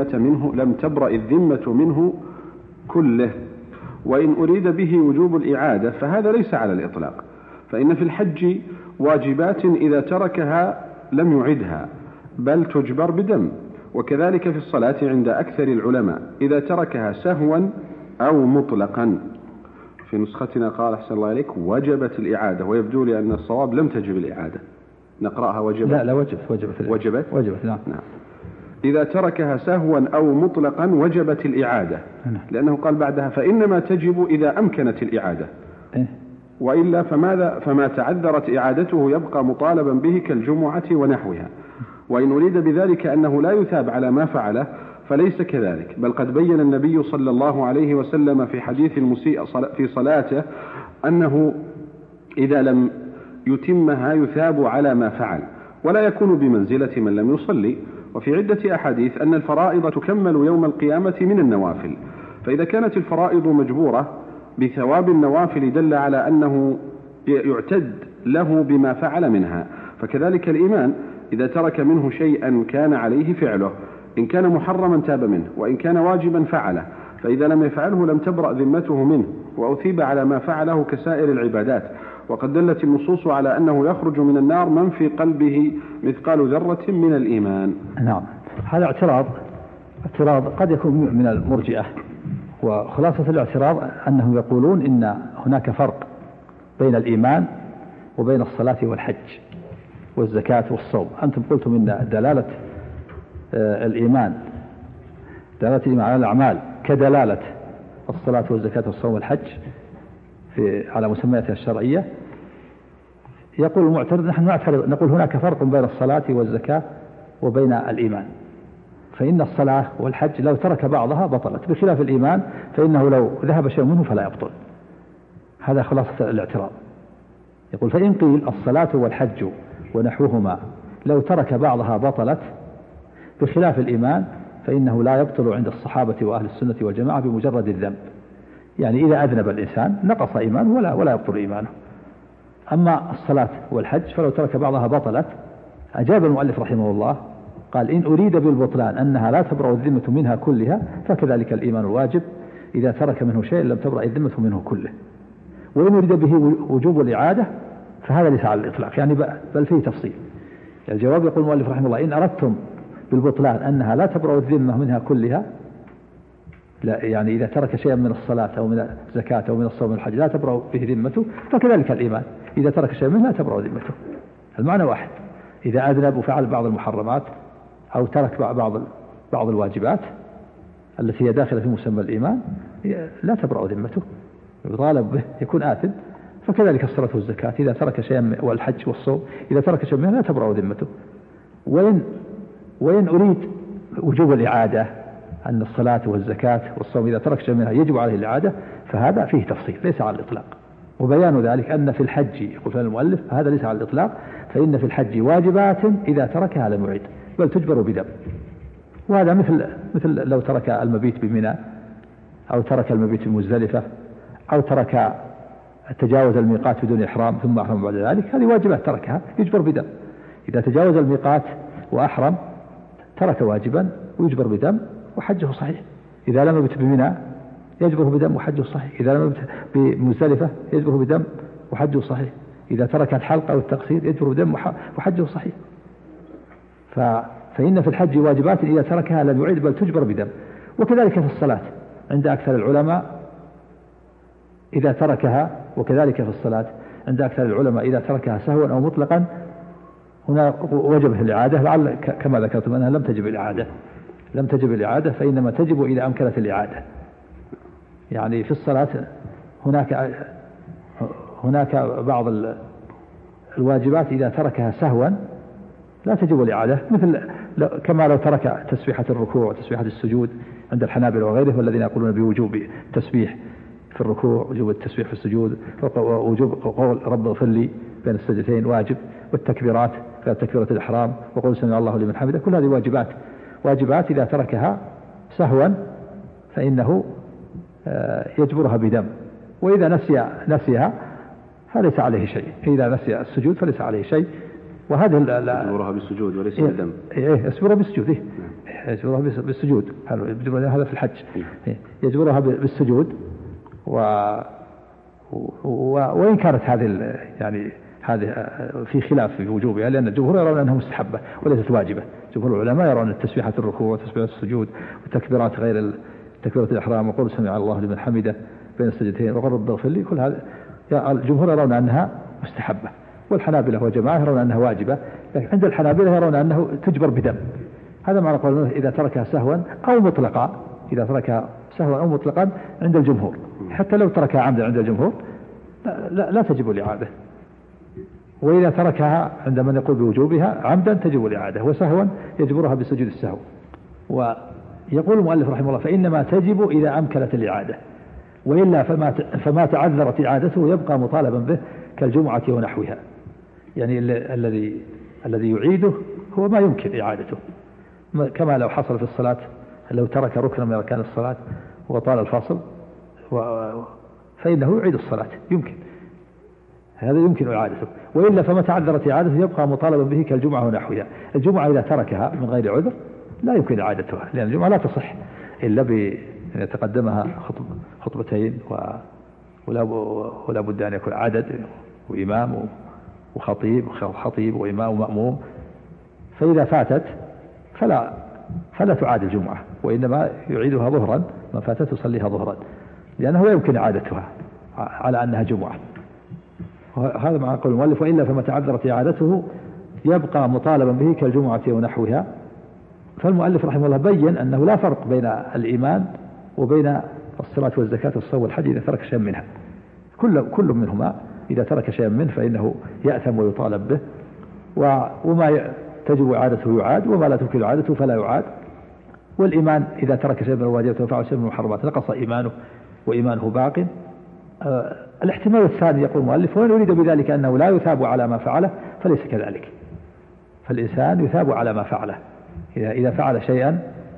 الذمة منه كله. وإن أريد به وجوب الإعادة فهذا ليس على الإطلاق، فإن في الحج واجبات إذا تركها لم يعدها بل تجبر بدم، وكذلك في الصلاة عند أكثر العلماء إذا تركها سهوا أو مطلقا. في نسختنا قال أحسن الله عليك وجبت الإعادة، ويبدو لي أن الصواب لم تجب الإعادة. نقرأها وجبت؟ لا وجبت نعم. إذا تركها سهوا أو مطلقا وجبت الإعادة، لأنه قال بعدها فإنما تجب إذا أمكنت الإعادة، وإلا فما تعذرت إعادته يبقى مطالبا به كالجمعة ونحوها. وإن أريد بذلك أنه لا يثاب على ما فعله فليس كذلك، بل قد بين النبي صلى الله عليه وسلم في حديث المسيء في صلاته أنه إذا لم يتمها يثاب على ما فعل ولا يكون بمنزلة من لم يصلي. وفي عدة أحاديث أن الفرائض تكمل يوم القيامة من النوافل، فإذا كانت الفرائض مجبورة بثواب النوافل دل على أنه يعتد له بما فعل منها. فكذلك الإيمان إذا ترك منه شيئا كان عليه فعله، إن كان محرما تاب منه، وإن كان واجبا فعله، فإذا لم يفعله لم تبرأ ذمته منه وأثيب على ما فعله كسائر العبادات. وقد دلت النصوص على أنه يخرج من النار من في قلبه مثقال ذرة من الإيمان. نعم، هذا اعتراض قد يكون من المرجئة، وخلاصة الاعتراض أنهم يقولون إن هناك فرق بين الإيمان وبين الصلاة والحج والزكاة والصوم. أنتم قلتم إن دلالة الإيمان على الأعمال كدلالة الصلاة والزكاة والصوم والحج على مسمياتها الشرعية. يقول المعترض نحن نعترض نقول هناك فرق بين الصلاة والزكاة وبين الإيمان، فإن الصلاة والحج لو ترك بعضها بطلت، بخلاف الإيمان فإنه لو ذهب شيء منه فلا يبطل. هذا خلاصة الاعتراض. يقول فإن قيل الصلاة والحج ونحوهما لو ترك بعضها بطلت، بخلاف الإيمان فإنه لا يبطل عند الصحابة وأهل السنة والجماعة بمجرد الذنب. يعني إذا أذنب الإنسان نقص إيمانه ولا يبطل إيمانه. أما الصلاة والحج فلو ترك بعضها بطلت. أجاب المؤلف رحمه الله قال إن أريد بالبطلان أنها لا تبرأ الذمة منها كلها، فكذلك الإيمان الواجب إذا ترك منه شيء لم تبرأ الذمة منه كله. وإن أريد به وجوب الإعادة فهذا ليس على الإطلاق، يعني بل فيه تفصيل. الجواب يقول المؤلف رحمه الله إن أردتم بالبطلان أنها لا تبرأ الذمة منها كلها، لا يعني إذا ترك شيئا من الصلاة أو من الزكاة أو من الصوم والحج لا تبرأ به ذمته، فكذلك الإيمان إذا ترك شيئا منه لا تبرأ ذمته. المعنى واحد، إذا أذنب وفعل بعض المحرمات أو ترك بعض الواجبات التي هي داخلة في مسمى الإيمان لا تبرأ ذمته، يطالب به، يكون آثم. فكذلك الصلاة والزكاة إذا ترك شيئا، والحج والصوم إذا ترك شيئا منها لا تبرأ ذمته. وإن أريد وجوب الإعادة أن الصلاة والزكاة والصوم إذا ترك شيئا منها يجب عليه الإعادة، فهذا فيه تفصيل ليس على الإطلاق. وبيان ذلك أن في الحج يقول المؤلف هذا ليس على الإطلاق، فإن في الحج واجبات إذا تركها لم يعد بل تجبر بدم. وهذا مثل لو ترك المبيت بمنى أو ترك المبيت بمزدلفة أو ترك تجاوز الميقات بدون إحرام ثم أحرم بعد ذلك، هذه واجبات تركها يجبر بدم. إذا تجاوز الميقات وأحرم ترك واجبا ويجبر بدم وحجه صحيح. إذا لم يبت بمنى يجبره بدم وحجه صحيح. إذا لم يبت بمزدلفة يجبره بدم وحجه صحيح. إذا ترك الحلق أو التقصير يجبره بدم وحجه صحيح. فإن في الحج واجبات إذا تركها لم يعيد بل تجبر بدم. وكذلك في الصلاة عند أكثر العلماء إذا تركها، وكذلك في الصلاة عند أكثر العلماء إذا تركها سهوا أو مطلقا هنا وجبت الإعادة، لعل كما ذكرتم أنها لم تجب الإعادة فإنما تجب إذا أمكنت الإعادة. يعني في الصلاة هناك بعض الواجبات إذا تركها سهوا لا تجب الإعادة، مثل كما لو ترك تسبيحة الركوع وتسبيحة السجود عند الحنابلة وغيره، والذين يقولون بوجوب التسبيح في الركوع، وجوب التسبيح في السجود، ووجوب قول رب اغفر لي بين السجدتين واجب، والتكبيرات كتكبيرة الإحرام وقول سمع الله لمن حمده، كل هذه واجبات واجبات إذا تركها سهوا فإنه يجبرها بدم، وإذا نسيها فليس عليه شيء. إذا نسي السجود فليس عليه شيء. وهذه يجبرها بالسجود وليس بالدم. يجبرها بالسجود. يجبرها بالسجود، هذا في الحج. يجبرها بالسجود. وإن كانت هذه يعني هذه في خلاف في وجوبها، لأن الجمهور يرون أنها مستحبة وليست واجبة. جمهور العلماء يرون التسبيحات الركوع وتسبيحات السجود وتكبيرات غير تكبيرة الإحرام وقول سمع الله لمن حمده بين السجدتين وقل رب اغفر لي، كل هذا الجمهور يرون أنها مستحبة، والحنابلة وجماعة يرون أنها واجبة. لكن عند الحنابلة يرون أنه تجبر بدم. هذا معنى قوله إذا تركها سهوا أو مطلقا. إذا تركها سهوا أو مطلقا عند الجمهور، حتى لو تركها عمدا عند الجمهور لا تجب الإعادة. وإذا تركها عند من يقول بوجوبها عمدا تجب الإعادة، وسهوا يجبرها بسجود السهو. ويقول المؤلف رحمه الله فإنما تجب إذا أمكنت الإعادة، وإلا فما تعذرت إعادته يبقى مطالبا به كالجمعة ونحوها. يعني الذي يعيده هو ما يمكن إعادته، كما لو حصل في الصلاة، لو ترك ركنا من أركان الصلاة وطال الفاصل فإنه يعيد الصلاة، يمكن هذا يمكن إعادته. وإلا فما تعذرت إعادته يبقى مطالبا به كالجمعة ونحوها. الجمعة إذا تركها من غير عذر لا يمكن إعادتها، لأن الجمعة لا تصح إلا بأن يتقدمها خطبتين ولا بد أن يكون عدد وإمام وخطيب وإمام ومأموم. فإذا فاتت فلا تعاد الجمعة، وإنما يعيدها ظهرا، ما فاتت يصليها ظهرا، لأنه لا يمكن إعادتها على أنها جمعة. هذا مع قول المؤلف وإلا فما تعذرت إعادته يبقى مطالبا به كالجمعة ونحوها. فالمؤلف رحمه الله بين أنه لا فرق بين الإيمان وبين الصلاة والزكاة والصوم والحج إذا ترك شيئا منها. كل منهما إذا ترك شيئا منه فإنه يأثم ويطالب به، وما تجب إعادته يعاد، وما لا تمكن إعادته فلا يعاد. والإيمان إذا ترك شيئا من الواجبات وفعل شيئا من المحرمات نقص إيمانه وإيمانه باق. الاحتمال الثاني يقول المؤلف وإن يريد بذلك أنه لا يثاب على ما فعله فليس كذلك، فالإنسان يثاب على ما فعله. إذا فعل شيئا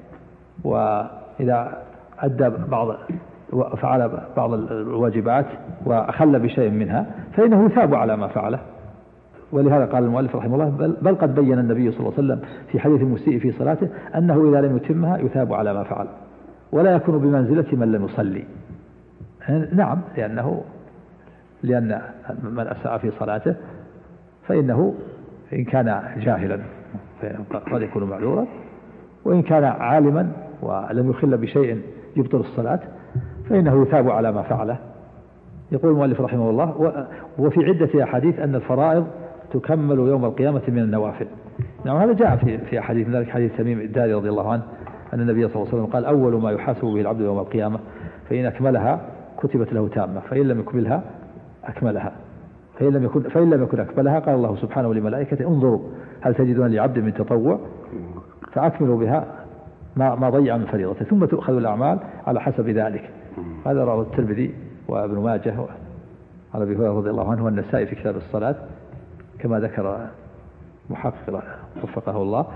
وإذا أدى فعل بعض الواجبات وأخل بشيء منها فإنه يثاب على ما فعله. ولهذا قال المؤلف رحمه الله بل قد بين النبي صلى الله عليه وسلم في حديث المسيء في صلاته أنه إذا لم يتمها يثاب على ما فعل ولا يكون بمنزلة من لم يصلي. نعم، لأن من أساء في صلاته فإنه إن كان جاهلا قد يكون معذورا، وإن كان عالما ولم يخل بشيء يبطل الصلاة فإنه يثاب على ما فعله. يقول المؤلف رحمه الله وفي عدة أحاديث أن الفرائض تكمل يوم القيامة من النوافل. نعم، هذا جاء في أحاديث، من ذلك حديث تميم الداري رضي الله عنه أن النبي صلى الله عليه وسلم قال أول ما يحاسب به العبد يوم القيامة فإن أكملها كتبت له تامة، فإن لم يكملها أكملها، فإن لم يكن أكملها قال الله سبحانه للملائكة انظروا هل تجدون لعبد من تطوع فأكملوا بها ما ضيع من فريضته ثم تؤخذ الأعمال على حسب ذلك. هذا رواه الترمذي وابن ماجه عن أبي هريرة رضي الله عنه والنسائي في كتاب الصلاة كما ذكر محقق وفقه الله.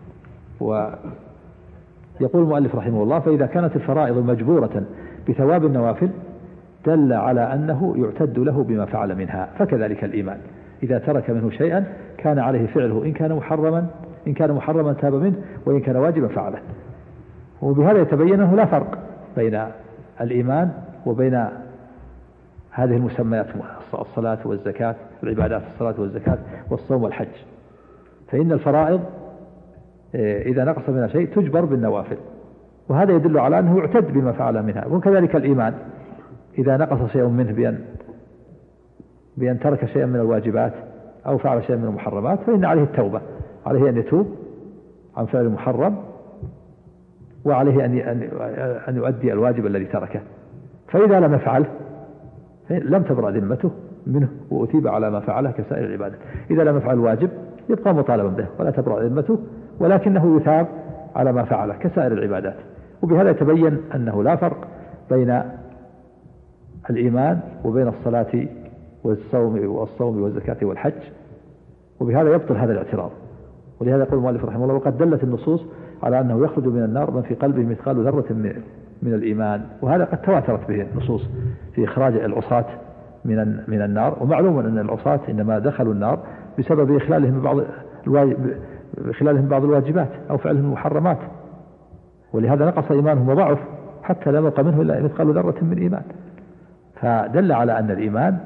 ويقول المؤلف رحمه الله فإذا كانت الفرائض مجبورة بثواب النوافل دل على أنه يعتد له بما فعل منها، فكذلك الإيمان إذا ترك منه شيئا كان عليه فعله، إن كان محرما تاب منه، وإن كان واجبا فعله. وبهذا يتبين أنه لا فرق بين الإيمان وبين هذه المسميات الصلاة والزكاة، العبادات الصلاة والزكاة والصوم والحج. فإن الفرائض إذا نقص منها شيء تجبر بالنوافل، وهذا يدل على أنه يعتد بما فعل منها. وكذلك الإيمان إذا نقص شيء منه بأن ترك شيئا من الواجبات أو فعل شيئا من المحرمات فإن عليه التوبة، عليه أن يتوب عن فعل المحرم، وعليه أن يؤدي الواجب الذي تركه. فإذا لم يفعل لم تبرأ ذمته منه وأثيب على ما فعله كسائر العبادات. إذا لم يفعل الواجب يبقى مطالبا به ولا تبرأ ذمته، ولكنه يثاب على ما فعله كسائر العبادات. وبهذا يتبين أنه لا فرق بين الإيمان وبين الصلاة والصوم والزكاة والحج، وبهذا يبطل هذا الاعتراض. ولهذا يقول المؤلف رحمه الله وقد دلت النصوص على أنه يخرج من النار من في قلبه مثقال ذرة من الإيمان، وهذا قد تواترت به النصوص في إخراج العصاة من النار. ومعلوم أن العصاة إنما دخلوا النار بسبب إخلالهم بعض الواجبات أو فعلهم المحرمات، ولهذا نقص إيمانهم وضعف حتى لم يبق منه إلا مثقال ذرة من إيمان. فدل على أن الإيمان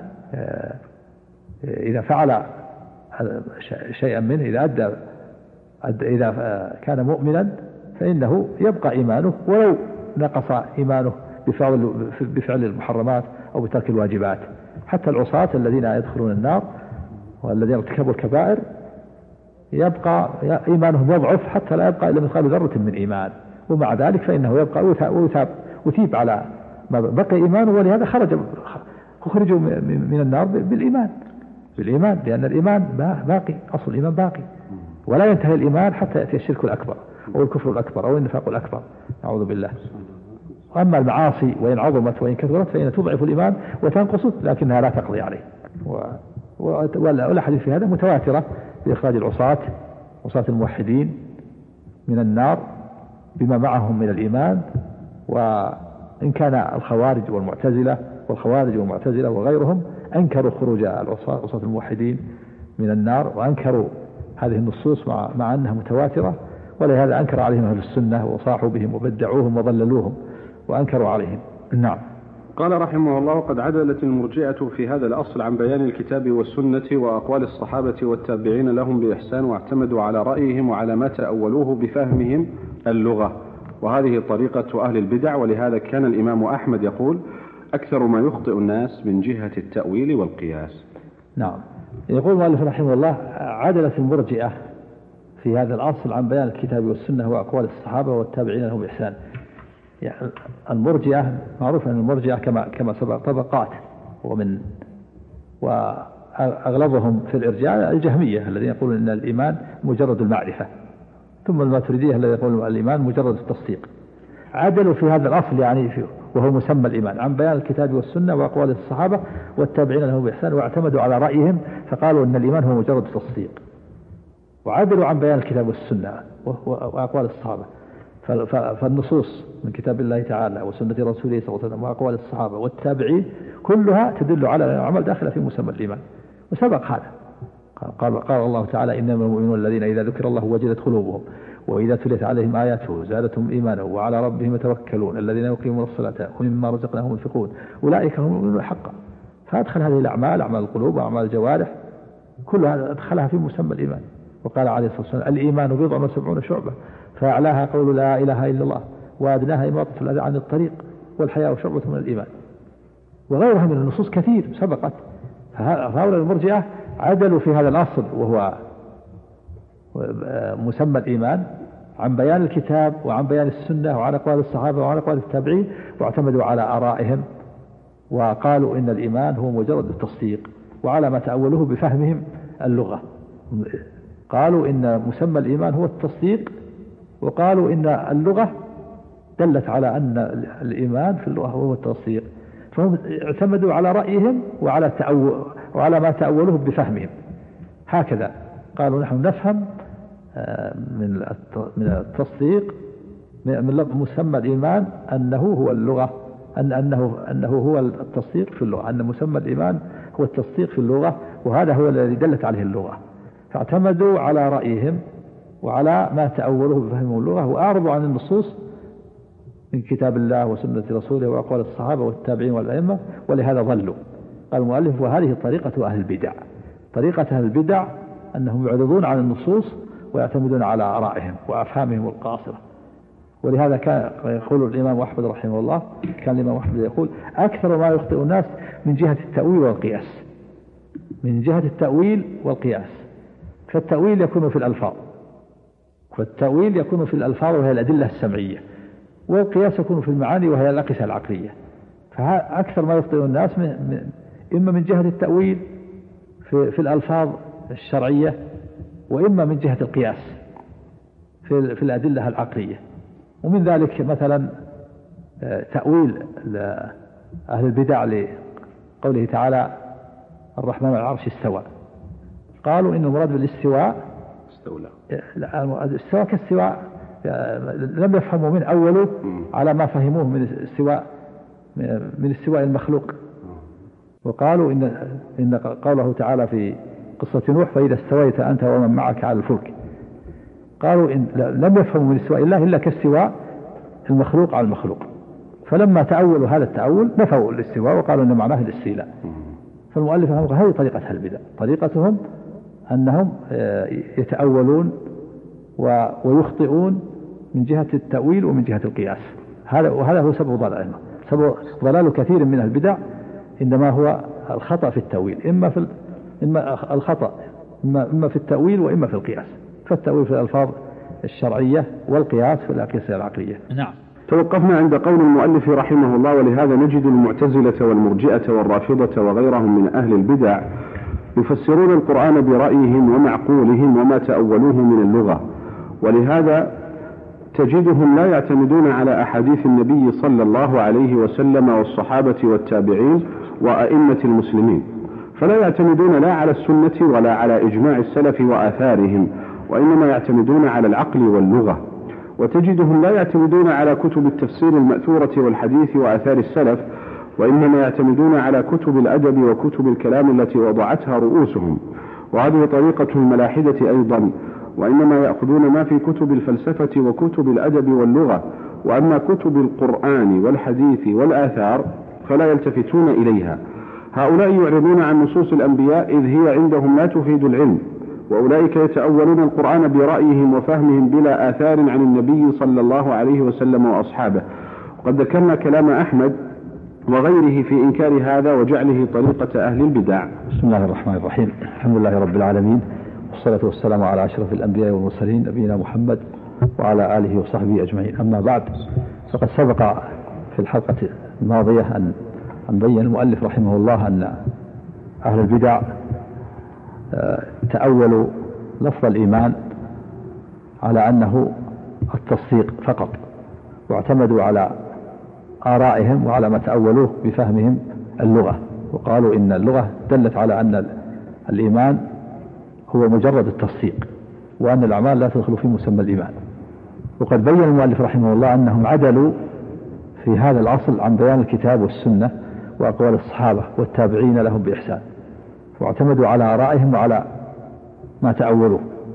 إذا فعل شيئا منه، إذا كان مؤمنا فإنه يبقى إيمانه ولو نقص إيمانه بفعل المحرمات أو بترك الواجبات. حتى العصاة الذين يدخلون النار والذين ارتكبوا الكبائر يبقى إيمانهم يضعف حتى لا يبقى إلا مثقال ذرة من إيمان، ومع ذلك فإنه يبقى وثيب على ما بقي إيمانه، ولهذا خرجوا من النار بالإيمان، لأن الإيمان باقي، أصل الإيمان باقي، ولا ينتهي الإيمان حتى يأتي الشرك الأكبر أو الكفر الأكبر أو النفاق الأكبر، نعوذ بالله. وأما المعاصي وإن عظمت وإن كثرت فإن تضعف الإيمان وتنقصه، لكنها لا تقضي عليه. والأحاديث في هذا متواترة بإخراج عصاة الموحدين من النار بما معهم من الإيمان. وإن كان الخوارج والمعتزلة وغيرهم أنكروا خروج عصاة الموحدين من النار، وأنكروا هذه النصوص مع أنها متواترة، ولهذا أنكر عليهم أهل السنة وصاحوا بهم وبدعوهم وضللوهم وأنكروا عليهم. نعم. قال رحمه الله: قد عدلت المرجئة في هذا الأصل عن بيان الكتاب والسنة وأقوال الصحابة والتابعين لهم بإحسان، واعتمدوا على رأيهم وعلى ما تأولوه بفهمهم اللغة، وهذه طريقة أهل البدع. ولهذا كان الإمام أحمد يقول: أكثر ما يخطئ الناس من جهة التأويل والقياس. نعم. يقول المؤلف رحمه الله: عدلت المرجئة في هذا الأصل عن بيان الكتاب والسنة وأقوال الصحابة والتابعين لهم بإحسان. يعني المرجئة معروف أن المرجئة كما سبق طبقات، وأغلبهم في الإرجاء الجهمية الذين يقولون أن الإيمان مجرد المعرفة، ثم الماتريدية الذين يقولون الإيمان مجرد التصديق. عدلوا في هذا الأصل يعني وهو مسمى الإيمان عن بيان الكتاب والسنة وأقوال الصحابة والتابعين لهم بإحسان، واعتمدوا على رأيهم فقالوا أن الإيمان هو مجرد التصديق. وعدلوا عن بيان الكتاب والسنة وأقوال الصحابة، فالنصوص من كتاب الله تعالى وسنة رسوله صلى الله عليه وسلم وأقوال الصحابة والتابعين كلها تدل على أن العمل داخل في مسمى الإيمان. وسبق هذا قال الله تعالى: إنما المؤمنون الذين إذا ذكر الله وجلت قلوبهم وإذا تليت عليهم آياته زادتهم إيمانا وعلى ربهم يتوكلون الذين يقيمون الصلاة ومما رزقناهم ينفقون أولئك هم المؤمنون حقا. فأدخل هذه الأعمال، أعمال القلوب وأعمال الجوارح، كلها أدخلها في مسمى الإيمان. وقال عليه الصلاة والسلام: الإيمان 70 شعبة فأعلاها قول لا إله إلا الله وأدناها إماطة الأذى عن الطريق والحياء شعبة من الإيمان. وغيرها من النصوص كثير سبقت. فهؤلاء المرجئة عدلوا في هذا الأصل وهو مسمى الإيمان عن بيان الكتاب وعن بيان السنة وعن أقوال الصحابة وعن أقوال التابعين، واعتمدوا على آرائهم وقالوا إن الإيمان هو مجرد التصديق، وعلى ما تأولوه بفهمهم اللغة. قالوا إن مسمى الإيمان هو التصديق، وقالوا إن اللغة دلت على أن الإيمان في اللغة هو التصديق، فهم اعتمدوا على رأيهم وعلى ما تأولوه بفهمهم. هكذا قالوا: نحن نفهم من التصديق من مسمى الإيمان أنه هو اللغة، أنه هو التصديق في اللغة، أن مسمى الإيمان هو التصديق في اللغة، وهذا هو الذي دلت عليه اللغة. فاعتمدوا على رأيهم وعلى ما تأولوه بفهمهم اللغة، وأعرضوا عن النصوص من كتاب الله وسنة رسوله وأقوال الصحابة والتابعين والأئمة، ولهذا ضلوا. قال المؤلف: وهذه طريقة أهل البدع. طريقة أهل البدع أنهم يعرضون عن النصوص ويعتمدون على آرائهم وأفهامهم القاصرة. ولهذا كان يقول الإمام أحمد رحمه الله، كان الإمام أحمد يقول: أكثر ما يخطئ الناس من جهة التأويل والقياس. من جهة التأويل والقياس. فالتأويل يكون في الألفاظ وهي الأدلة السمعية، والقياس يكون في المعاني وهي الأقيسة العقلية. فأكثر ما يخطئ الناس إما من جهة التأويل في الألفاظ الشرعية، وإما من جهة القياس في الأدلة العقلية. ومن ذلك مثلا تأويل أهل البدع لقوله تعالى: الرحمن على العرش استوى. قالوا إن المراد بالاستواء الاستواء كاستواء لم يفهموا من أوله على ما فهموه من استواء المخلوق. وقالوا إن قوله تعالى في قصة نوح فإذا استويت أنت ومن معك على الفلك، قالوا إن لم يفهموا من استواء الله إلا كاستواء المخلوق على المخلوق، فلما تأولوا هذا التأول نفوا الاستواء وقالوا إن معناه الاستيلاء. فالمؤلف هذه طريقة أهل البدع، طريقتهم أنهم يتأولون ويخطئون من جهة التأويل ومن جهة القياس. وهذا هو سبب ضلالهم. سبب ضلال كثير من البدع إنما هو الخطأ في التأويل، إما الخطأ إما في التأويل وإما في القياس. فالتأويل في الألفاظ الشرعية والقياس في الأقيسة العقلية. نعم. توقفنا عند قول المؤلف رحمه الله: ولهذا نجد المعتزلة والمرجئة والرافضة وغيرهم من أهل البدع يفسرون القرآن برأيهم ومعقولهم وما تأولوه من اللغة، ولهذا تجدهم لا يعتمدون على أحاديث النبي صلى الله عليه وسلم والصحابة والتابعين وأئمة المسلمين، فلا يعتمدون لا على السنة ولا على إجماع السلف وآثارهم، وإنما يعتمدون على العقل واللغة. وتجدهم لا يعتمدون على كتب التفسير المأثورة والحديث وآثار السلف، وإنما يعتمدون على كتب الأدب وكتب الكلام التي وضعتها رؤوسهم، وهذه طريقة الملاحدة أيضا، وإنما يأخذون ما في كتب الفلسفة وكتب الأدب واللغة، وأما كتب القرآن والحديث والآثار فلا يلتفتون إليها. هؤلاء يعرضون عن نصوص الأنبياء إذ هي عندهم لا تفيد العلم، وأولئك يتأولون القرآن برأيهم وفهمهم بلا آثار عن النبي صلى الله عليه وسلم وأصحابه. وقد ذكرنا كلام أحمد وغيره في إنكار هذا وجعله طريقة أهل البدع. بسم الله الرحمن الرحيم. الحمد لله رب العالمين، والصلاة والسلام على أشرف الأنبياء والمرسلين نبينا محمد وعلى آله وصحبه أجمعين. أما بعد، فقد سبق في الحلقة الماضية أن بين المؤلف رحمه الله أن أهل البدع تأولوا لفظ الإيمان على أنه التصديق فقط، واعتمدوا على آرائهم وعلى ما تأولوه بفهمهم اللغة، وقالوا إن اللغة دلت على أن الإيمان هو مجرد التصديق، وأن الأعمال لا تدخل في مسمى الإيمان. وقد بين المؤلف رحمه الله أنهم عدلوا في هذا الأصل عن بيان الكتاب والسنة وأقوال الصحابة والتابعين لهم بإحسان، واعتمدوا على آرائهم وعلى ما تأولوه،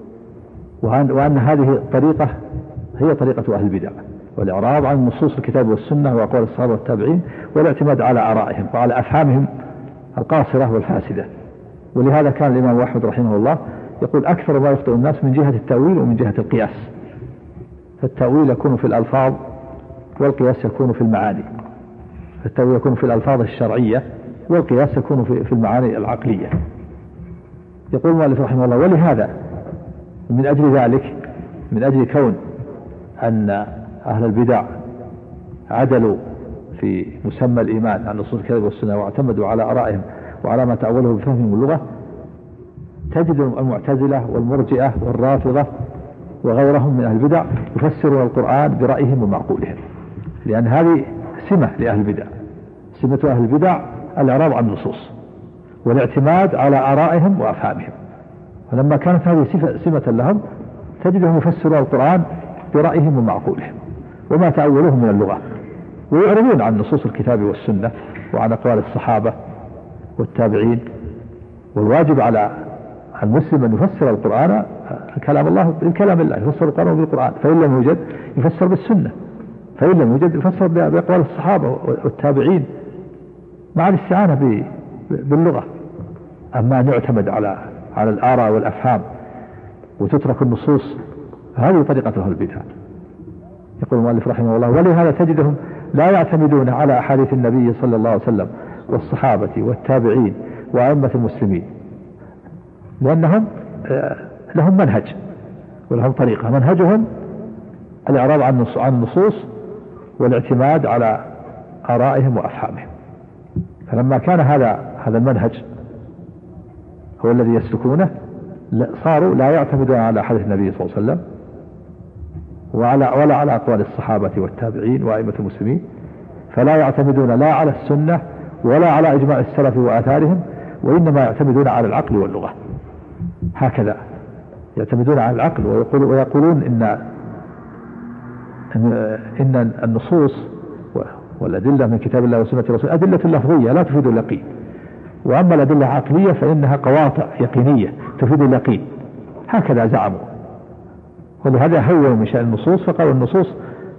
وأن هذه الطريقة هي طريقة أهل البدع، والإعراض عن نصوص الكتاب والسنة وأقوال الصحابة والتابعين، والاعتماد على آرائهم وعلى أفهامهم القاصرة والفاسدة. ولهذا كان الإمام أحمد رحمه الله يقول: أكثر ما يخطئ الناس من جهة التأويل ومن جهة القياس. فالتأويل يكون في الألفاظ والقياس يكون في المعاني. التأويل يكون في الألفاظ الشرعية والقياس يكون في المعاني العقلية. يقول المؤلف رحمه الله: ولهذا من أجل ذلك، من أجل كون أن أهل البدع عدلوا في مسمى الإيمان عن نصوص الكتاب والسنة واعتمدوا على آرائهم وعلى ما تأوله بفهمهم اللغة، تجد المعتزلة والمرجئة والرافضة وغيرهم من أهل البدع يفسرون القرآن برأيهم ومعقولهم، لأن هذه سمة لأهل البدع. سمة أهل البدع الإعراض عن النصوص والاعتماد على آرائهم وأفهامهم، فلما كانت هذه سمة لهم تجدهم يفسرون القرآن برأيهم ومعقولهم وما تأولوه من اللغة، ويعرضون عن نصوص الكتاب والسنة وعن أقوال الصحابة والتابعين. والواجب على المسلم أن يفسر القرآن كلام الله بالكلام الله، يفسر القرآن بالقرآن، فإن لم يوجد يفسر بالسنة، فإن لم يوجد يفسر بأقوال الصحابة والتابعين مع الاستعانة باللغة. أما أن يعتمد على الآراء والأفهام وتترك النصوص، هذه طريقة أهل البدع. يقول المؤلف رحمه الله: ولهذا تجدهم لا يعتمدون على أحاديث النبي صلى الله عليه وسلم والصحابة والتابعين وأئمة المسلمين، لأنهم لهم منهج ولهم طريقة، منهجهم الإعراض عن النصوص والاعتماد على آرائهم وأفهامهم. فلما كان هذا المنهج هو الذي يسلكونه، صاروا لا يعتمدون على حديث النبي صلى الله عليه وسلم ولا على أقوال الصحابة والتابعين وأئمة المسلمين، فلا يعتمدون لا على السنة ولا على إجماع السلف وآثارهم، وإنما يعتمدون على العقل واللغة. هكذا يعتمدون على العقل ويقولون إن النصوص والأدلة من كتاب الله وسنة رسوله أدلة لفظية لا تفيد اليقين، وأما الأدلة العقلية فإنها قواطع يقينية تفيد اليقين، هكذا زعموا. ولهذا هولوا من شأن النصوص فقالوا النصوص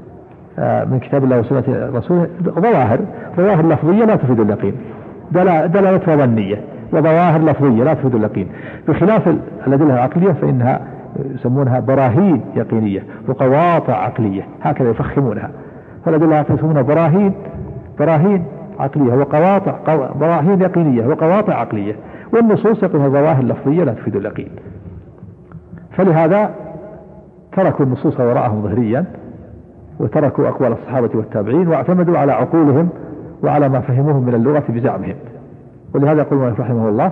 من كتاب الله وسنة رسوله ظواهر لفظية لا تفيد اليقين، دلالة ظنية وظواهر لفظية لا تفيد اليقين، بخلاف الأدلة العقلية فإنها يسمونها براهين يقينية وقواطع عقلية، هكذا يفخمونها. فالأدلة يسمونها براهين عقلية وقواطع براهين يقينية وقواطع عقلية، والنصوص يقولها ظواهر لفظية لا تفيد اليقين. فلهذا تركوا النصوص وراءهم ظهريا، وتركوا أقوال الصحابة والتابعين، واعتمدوا على عقولهم وعلى ما فهموه من اللغة بزعمهم. ولهذا يقول مالك رحمه الله: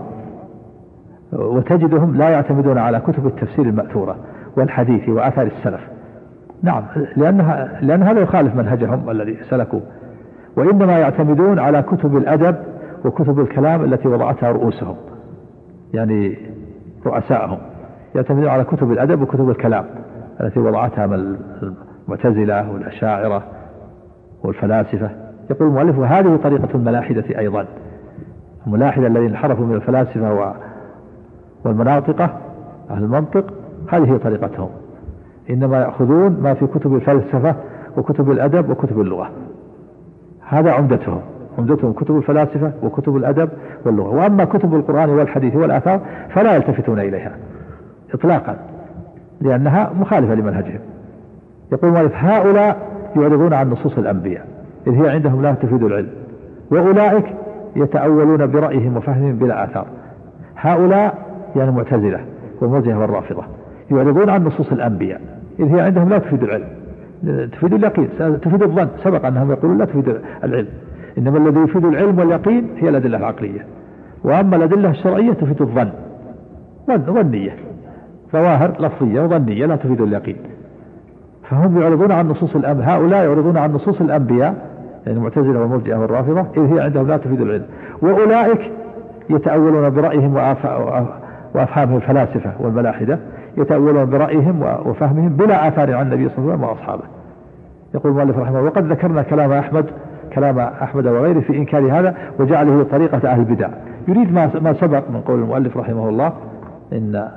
وتجدهم لا يعتمدون على كتب التفسير المأثورة والحديث وآثار السلف. نعم، لأن هذا يخالف منهجهم الذي سلكوا، وإنما يعتمدون على كتب الأدب وكتب الكلام التي وضعتها رؤوسهم، يعني رؤسائهم يعتمدون على كتب الأدب وكتب الكلام التي وضعتها من المعتزلة والأشاعرة والفلاسفة. يقول المؤلف: وهذه طريقة الملاحدة أيضا، الملاحدة الذين انحرفوا من الفلاسفة والمناطقة أهل المنطق، هذه هي طريقتهم، إنما يأخذون ما في كتب الفلسفة وكتب الأدب وكتب اللغة، هذا عمدتهم كتب الفلاسفة وكتب الأدب واللغة. وأما كتب القرآن والحديث والآثار فلا يلتفتون إليها إطلاقا، لأنها مخالفة لمنهجهم. يقول المؤلف: هؤلاء يعرضون عن نصوص الأنبياء إذ هي عندهم لا تفيد العلم، وأولئك يتأولون برأيهم وفهمهم بلا آثار. هؤلاء يعني المعتزلة والمرجئة والرافضة يعرضون عن نصوص الأنبياء إذ هي عندهم لا تفيد العلم، تفيد اليقين، تفيد الظن. سبق أنهم يقولون لا تفيد العلم، إنما الذي يفيد العلم واليقين هي الأدلة العقلية، وأما الأدلة الشرعية تفيد الظن، ظنية، ظواهر لفظية وظنية لا تفيد اليقين. فهم يعرضون عن نصوص الأنبياء، هؤلاء يعرضون عن نصوص الأنبياء يعني المعتزلة والمرجئة والرافضة إذ هي عندهم لا تفيد العلم، وأولئك يتأولون برأيهم وأفهامهم الفلاسفة والملاحدة يتأولون برأيهم وفهمهم بلا آثار عن النبي صلى الله عليه وسلم وأصحابه. يقول المؤلف رحمه الله: وقد ذكرنا كلام أحمد وغيره في إنكار هذا وجعله طريقة أهل البدع. يريد ما سبق من قول المؤلف رحمه الله إن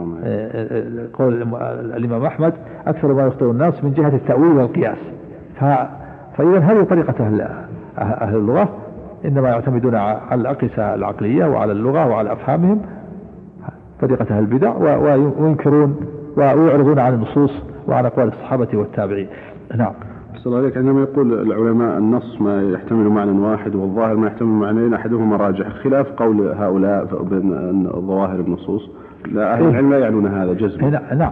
قول الإمام أحمد أكثر ما يخطئ الناس من جهة التأويل والقياس. فإذا هذه طريقة أهل اللغة، إنما يعتمدون على الأقيسة العقلية وعلى اللغة وعلى أفهامهم، طريقة أهل البدع، وينكرون ويعرضون عن النصوص وعن أقوال الصحابة والتابعين. نعم. أحسن عليك. عندما يقول العلماء النص ما يحتمل معنى واحد والظاهر ما يحتمل معنيين أحدهما راجح، خلاف قول هؤلاء بين الظواهر النصوص، لا أهل العلم لا يعنون هذا جزما. نعم،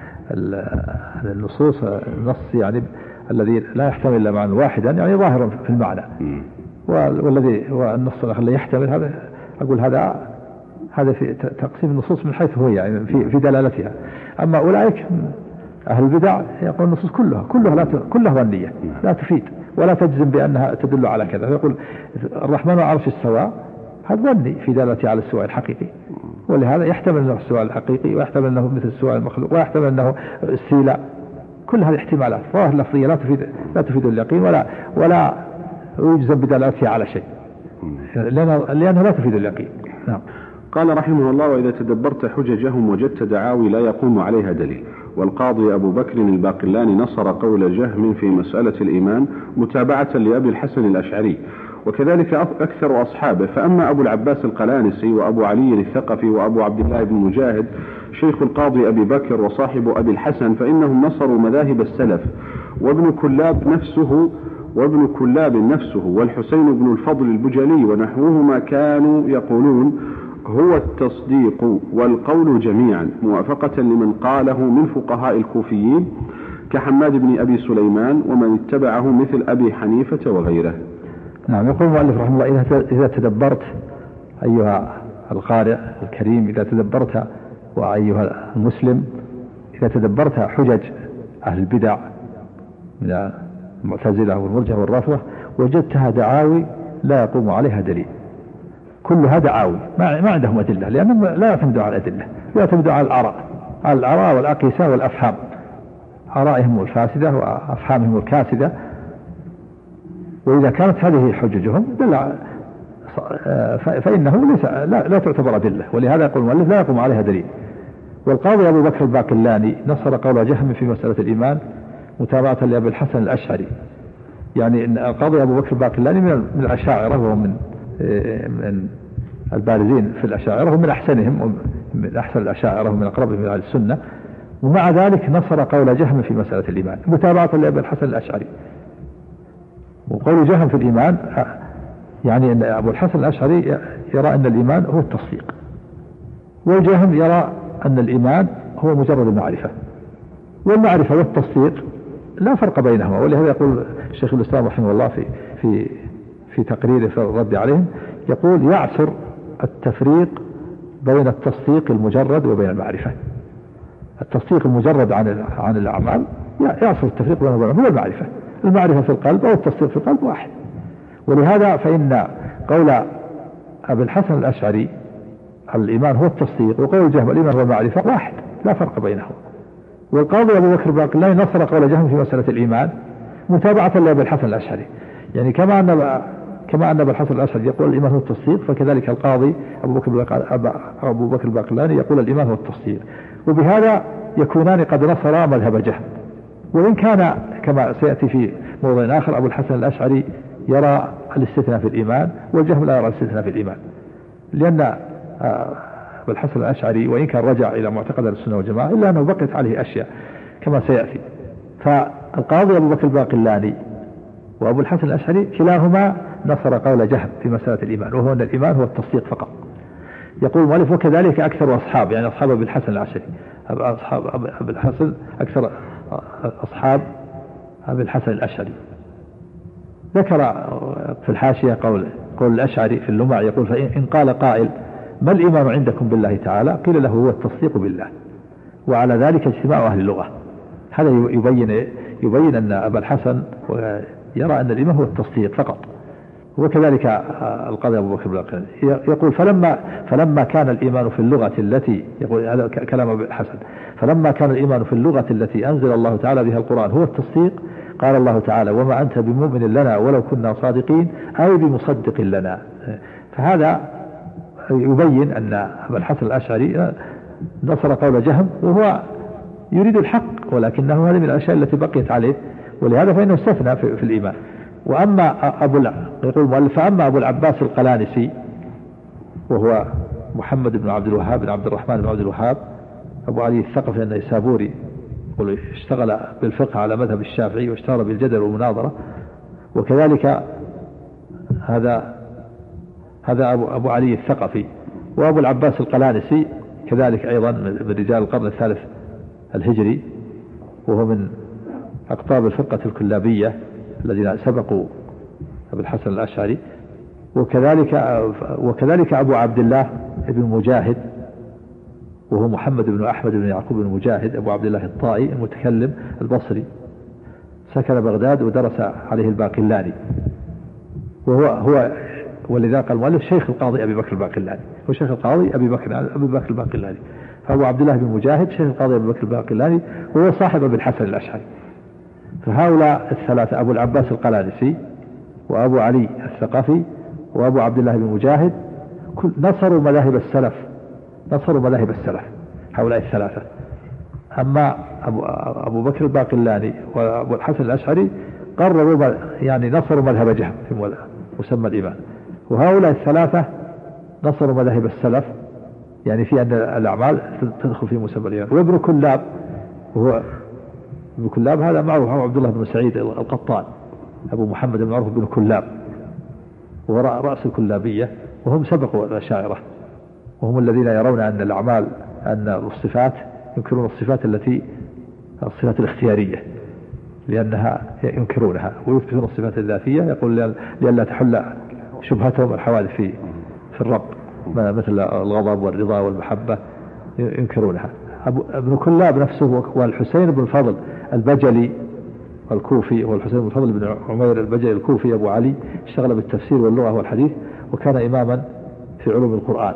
النصوص النص يعني الذي لا يحتمل إلا معنى واحدا يعني ظاهر في المعنى، والنص الذي يحتمل هذا، أقول هذا في تقسيم النصوص من حيث هو يعني في دلالتها. أما أولئك أهل البدع يقول النصوص كلها ظنية لا تفيد ولا تجزم بأنها تدل على كذا. يقول الرحمن على العرش استوى، هذا ظني في دلالته على السواء الحقيقي، ولهذا يحتمل أنه السواء الحقيقي، ويحتمل أنه مثل السواء المخلوق، ويحتمل أنه السيلة. كل هذه احتمالات ظواهر لفظية لا تفيد اليقين ولا يجزم بدلالتها على شيء، لأنها لا تفيد اليقين. نعم. قال رحمه الله: وإذا تدبرت حججهم وجدت دعاوي لا يقوم عليها دليل. والقاضي أبو بكر الباقلاني نصر قول جهم في مسألة الإيمان متابعة لأبي الحسن الأشعري، وكذلك أكثر أصحابه. فأما أبو العباس القلانسي وأبو علي الثقفي وأبو عبد الله بن مجاهد شيخ القاضي أبي بكر وصاحب أبي الحسن فإنهم نصروا مذاهب السلف، وابن كلاب نفسه والحسين بن الفضل البجلي ونحوهما كانوا يقولون هو التصديق والقول جميعا، موافقة لمن قاله من فقهاء الكوفيين كحماد بن أبي سليمان ومن اتبعه مثل أبي حنيفة وغيره. نعم. يقول المؤلف رحمه الله: إذا تدبرت أيها القارئ الكريم، إذا تدبرت وأيها المسلم، إذا تدبرت حجج أهل البدع من المعتزلة والمرجئة والرافضة وجدتها دعاوي لا يقوم عليها دليل، كلها دعاوي ما عندهم أدلة، لأنهم لا يعتمدوا على الأدلة، يعتمدوا على الآراء والأقيسة والأفهام. آرائهم الفاسدة وأفهامهم الكاسدة. وإذا كانت هذه حججهم فإنه لا تعتبر أدلة، ولهذا يقول المؤلف لا يقوم عليها دليل. والقاضي أبو بكر الباقلاني نصر قول جهم في مسألة الإيمان متابعة لأبي الحسن الأشعري. يعني إن القاضي أبو بكر الباقلاني من الأشاعرة، وهو من البارزين في الأشاعرة، ومن أحسنهم، من أحسن الأشاعرة ومن أقربهم إلى السنة. ومع ذلك نصر قول جهم في مسألة الإيمان متابعة لأبي الحسن الأشعري. وقول جهم في الإيمان يعني أن أبو الحسن الأشعري يرى أن الإيمان هو التصديق، والجهم يرى أن الإيمان هو مجرد المعرفة، والمعرفة والتصديق لا فرق بينهما. ولهذا يقول الشيخ الإسلام رحمه الله في تقريره في الرد عليهم، يقول يعسر التفريق بين التصديق المجرد وبين المعرفة. التصديق المجرد عن الأعمال يعسر التفريق بينه وبين المعرفة. المعرفة في القلب أو التصديق في القلب واحد. ولهذا فإن قول أبي الحسن الأشعري الإيمان هو التصديق، وقول جهم الإيمان هو المعرفة واحد، لا فرق بينهما. والقاضي أبو بكر الباقلاني نصر قول جهم في مسألة الإيمان متابعة لأبي الحسن الأشعري. يعني كما أن أبي الحسن الأشعري يقول الإيمان هو التصديق، فكذلك القاضي أبو بكر الباقلاني يقول الإيمان هو التصديق. وبهذا يكونان قد نصرا مذهب جهم. وإن كان كما سيأتي في موضوع آخر أبو الحسن الأشعري يرى الاستثناء في الإيمان، والجهم لا يرى الاستثناء في الإيمان، لأن أبو الحسن الأشعري وإن كان رجع إلى معتقد السنة والجماعة إلا أنه بقيت عليه أشياء كما سيأتي. فالقاضي أبو بكر الباقلاني وأبو الحسن الأشعري كلاهما نصر قول جهم في مسألة الإيمان، وهو أن الإيمان هو التصديق فقط. يقول المؤلف وكذلك أكثر أصحاب، يعني أصحاب أبي الحسن الأشعري، أصحاب أبي الحسن أكثر أصحاب أبي الحسن الأشعري. ذكر في الحاشية قول الأشعري في اللمع، يقول فإن قال قائل ما الإيمان عندكم بالله تعالى؟ قيل له هو التصديق بالله، وعلى ذلك اجتماع أهل اللغة. هذا يبين أن أبا الحسن يرى أن الإيمان هو التصديق فقط. وكذلك القاضي أبو بكر الباقلاني يقول فلما كان الإيمان في اللغة التي، يقول هذا كلام أبي الحسن، فلما كان الإيمان في اللغة التي أنزل الله تعالى بها القرآن هو التصديق، قال الله تعالى وما أنت بمؤمن لنا ولو كنا صادقين أو بمصدق لنا. فهذا يبين أن أبا الحسن الأشعري نصر قول جهم وهو يريد الحق، ولكنه هذه من الأشياء التي بقيت عليه، ولهذا فإنه استثنى في الإيمان. وأما يقول المؤلف فأما أبو العباس القلانسي وهو محمد بن عبد الوهاب بن عبد الرحمن بن عبد الوهاب أبو علي الثقفي النيسابوري، يقول اشتغل بالفقه على مذهب الشافعي واشتغل بالجدل والمناظرة. وكذلك هذا أبو علي الثقفي. وأبو العباس القلانسي كذلك أيضا من رجال القرن الثالث الهجري، وهو من أقطاب الفرقة الكلابية الذين سبقوا أبو الحسن الأشعري. وكذلك أبو عبد الله بن مجاهد، وهو محمد بن أحمد بن يعقوب بن مجاهد أبو عبد الله الطائي المتكلم البصري، سكن بغداد ودرس عليه الباقلاني، ولذا قال المؤلف شيخ القاضي أبي بكر الباقلاني، هو شيخ القاضي أبي بكر الباقلاني. فأبو عبد الله بن مجاهد شيخ القاضي أبي بكر الباقلاني وهو صاحب أبي الحسن الأشعري. فهؤلاء الثلاثة أبو العباس القلانسي وأبو علي الثقفي وأبو عبد الله بن مجاهد نصروا مذاهب السلف هؤلاء الثلاثة. أما أبو بكر الباقلاني وأبو الحسن الأشعري قرروا يعني نصروا مذهب جهم في مسمى الإيمان. وهؤلاء الثلاثة نصروا مذاهب السلف، يعني في أن الأعمال تدخل في مسمى الإيمان. وابن كلاب، وهو ابن كلاب هذا معروف عبد الله بن سعيد القطان أبو محمد بن عرف بن كلاب، وهو رأس الكلابية، وهم سبقوا الأشاعرة، وهم الذين يرون أن الأعمال أن الصفات ينكرون الصفات الصفات الاختيارية لأنها ينكرونها، ويثبتون الصفات الذاتية، يقول لئلا تحل شبهتهم الحوادث في الرب مثل الغضب والرضا والمحبة ينكرونها. ابن كلاب نفسه والحسين بن الفضل البجلي الكوفي، والحسين بن الفضل بن عمير البجلي الكوفي أبو علي، اشتغل بالتفسير واللغة والحديث وكان إماما في علوم القرآن.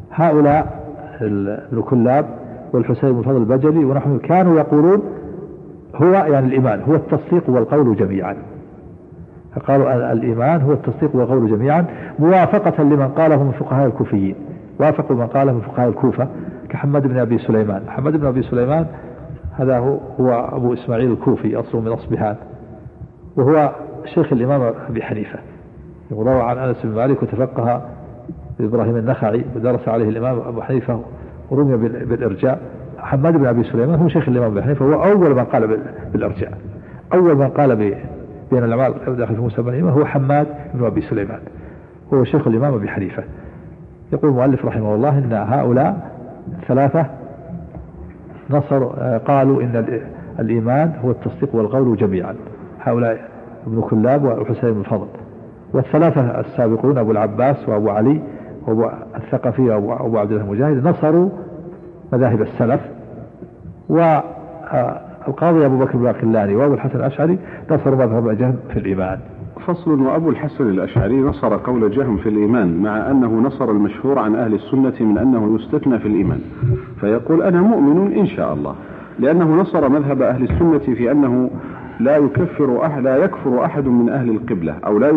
هؤلاء ابن كلاب والحسين بن الفضل البجلي ونحن كانوا يقولون هو يعني الإيمان هو التصديق والقول جميعا. فقالوا الإيمان هو التصديق والقول جميعا، موافقة لمن قاله من فقهاء الكوفيين، وافقوا من قاله من فقهاء الكوفة كحماد بن أبي سليمان. حماد بن أبي سليمان هذا هو أبو إسماعيل الكوفي، أصله من أصبهان، وهو شيخ الإمام أبي حنيفة، وروى عن أنس بن مالك وتفقه إبراهيم النخعي ودرس عليه الإمام أبو حنيفة ورمي بالإرجاء. حماد بن أبي سليمان هو شيخ الإمام أبي حنيفة، هو أول من قال بالإرجاء، أول من قال بين الأعمال داخل في مسمى الإيمان هو حماد بن أبي سليمان، هو شيخ الإمام أبي حنيفة. يقول المؤلف رحمه الله إن هؤلاء ثلاثة قالوا إن الإيمان هو التصديق والقول جميعا، هؤلاء ابن كلاب وحسين بن الفضل. والثلاثة السابقون أبو العباس وأبو علي وأبو الثقفي وأبو عبد الله المجاهد نصروا مذاهب السلف، والقاضي أبو بكر الباقلاني وأبو الحسن الأشعري نصروا مذهب جهم في الإيمان. فصل. وأبو الحسن الأشعري نصر قول جهم في الإيمان، مع أنه نصر المشهور عن أهل السنة من أنه يستثنى في الإيمان، فيقول أنا مؤمن إن شاء الله، لأنه نصر مذهب أهل السنة في أنه لا يكفر أحد من أهل القبلة، أو لا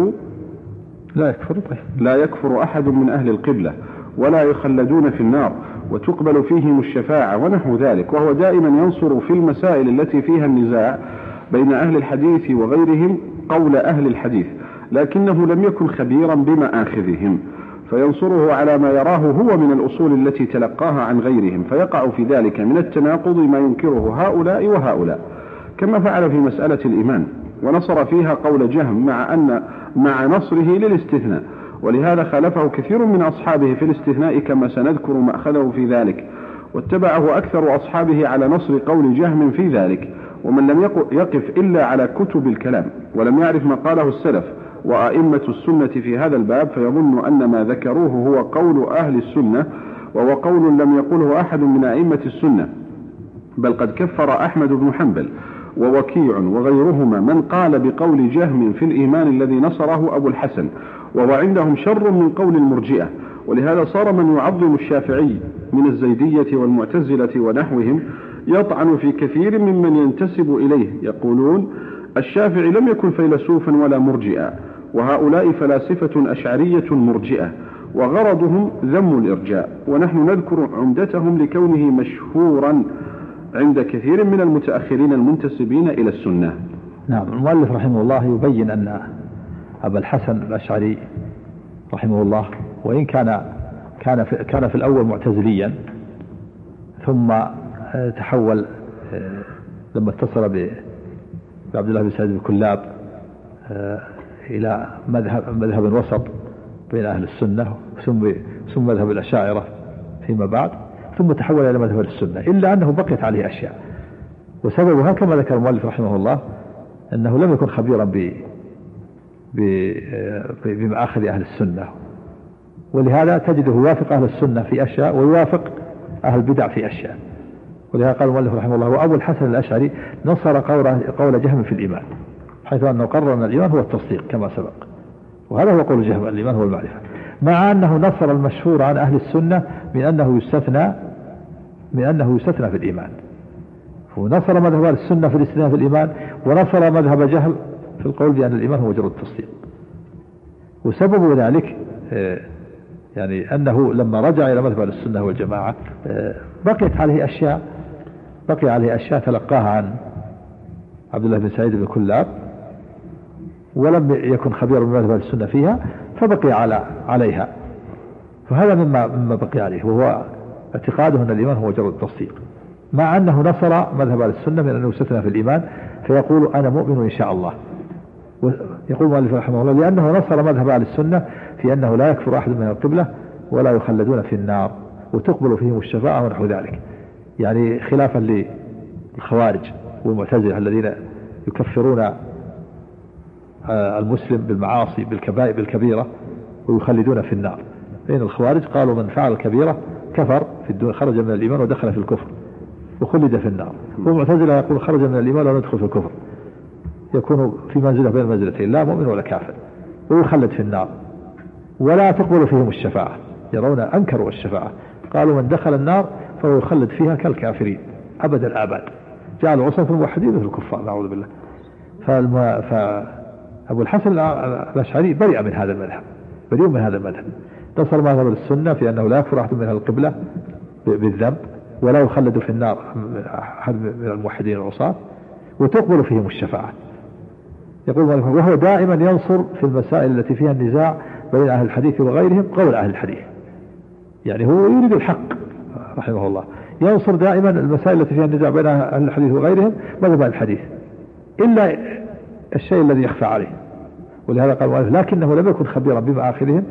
يكفر أحد من أهل القبلة، ولا يخلدون في النار، وتقبل فيهم الشفاعة ونحو ذلك. وهو دائما ينصر في المسائل التي فيها النزاع بين أهل الحديث وغيرهم قول أهل الحديث، لكنه لم يكن خبيرا بمآخذهم، فينصره على ما يراه هو من الأصول التي تلقاها عن غيرهم، فيقع في ذلك من التناقض ما ينكره هؤلاء وهؤلاء، كما فعل في مسألة الإيمان، ونصر فيها قول جهم مع نصره للاستثناء، ولهذا خالفه كثير من أصحابه في الاستثناء كما سنذكر مأخذه في ذلك، واتبعه أكثر أصحابه على نصر قول جهم في ذلك. ومن لم يقف إلا على كتب الكلام ولم يعرف ما قاله السلف وأئمة السنة في هذا الباب، فيظن أن ما ذكروه هو قول أهل السنة، وهو قول لم يقله أحد من أئمة السنة، بل قد كفر أحمد بن حنبل ووكيع وغيرهما من قال بقول جهم في الإيمان الذي نصره أبو الحسن، وهو عندهم شر من قول المرجئة. ولهذا صار من يعظم الشافعي من الزيدية والمعتزلة ونحوهم يطعن في كثير ممن ينتسب إليه، يقولون الشافعي لم يكن فيلسوفا ولا مرجئا، وهؤلاء فلاسفة أشعرية مرجئة، وغرضهم ذم الإرجاء، ونحن نذكر عمدتهم لكونه مشهورا عند كثير من المتأخرين المنتسبين إلى السنة. نعم. المؤلف رحمه الله يبين أن أبا الحسن الأشعري رحمه الله وإن كان في الأول معتزليا، ثم تحول لما اتصل بعبد الله بن سعيد الكلاب إلى مذهب وسط بين أهل السنة، ثم مذهب الأشاعرة فيما بعد، ثم تحول إلى مذهب السنة، إلا أنه بقيت عليه أشياء، وسببها كما ذكر المؤلف رحمه الله أنه لم يكن خبيرا بمآخذ أهل السنة، ولهذا تجده يوافق أهل السنة في أشياء ويوافق أهل البدع في أشياء. ولهذا قال المؤلف رحمه الله وأبو الحسن الأشعري نصر قول جهم في الإيمان، حيث أنه قرر أن الإيمان هو التصديق كما سبق، وهذا هو قول جهم، الإيمان هو المعرفة، مع أنه نصر المشهور عن أهل السنة من أنه يستثنى في الإيمان، ونصر مذهب السنة في الاستثناء في الإيمان، ونصر مذهب جهم في القول بأن الإيمان هو مجرد التصديق. وسبب ذلك يعني أنه لما رجع إلى مذهب السنة والجماعة بقي عليه أشياء تلقاها عن عبد الله بن سعيد بن كلاب، ولم يكن خبيرا بمذهب السنة فيها، فبقي عليها. فهذا مما بقي عليه، وهو اعتقاده أن الإيمان هو مجرد التصديق، مع أنه نصر مذهب السنة من أنه يستثنى في الإيمان، فيقول أنا مؤمن إن شاء الله. ويقول المؤلف رحمه الله لأنه نصر مذهب أهل السنة في أنه لا يكفر أحد من القبلة ولا يخلدون في النار وتقبل فيهم الشفاعة ونحو ذلك، يعني خلافا للخوارج والمعتزلة الذين يكفرون المسلم بالمعاصي بالكبيرة ويخلدون في النار. فإن الخوارج قالوا من فعل الكبيرة كفر في الدنيا، خرج من الإيمان ودخل في الكفر وخلد في النار، والمعتزلة يقول خرج من الإيمان ولا يدخل في الكفر، يكون في منزلة بين المنزلتين، لا مؤمن ولا كافر، ويخلد في النار ولا تقبل فيهم الشفاعة، يرون أنكروا الشفاعة، قالوا من دخل النار فهو يخلد فيها كالكافرين أبد الآباد. جعل عصاة الموحدين مثل الكفار نعوذ بالله. فأبو الحسن الأشعري بريء من هذا المذهب، بريء من هذا المذهب، نصر مذهب السنة في أنه لا يكفر أحد من القبلة بالذنب ولا يخلد في النار أحد من الموحدين العصاة وتقبل فيهم الشفاعة. يقول وهو دائما ينصر في المسائل التي فيها النزاع بين أهل الحديث وغيرهم قول أهل الحديث، يعني هو يريد الحق رحمه الله، ينصر دائما المسائل التي فيها النزاع بين أهل الحديث وغيرهم مذهب الحديث إلا الشيء الذي يخفى عليه. ولهذا قال لكنه لم يكن خبيرا بمآخذهم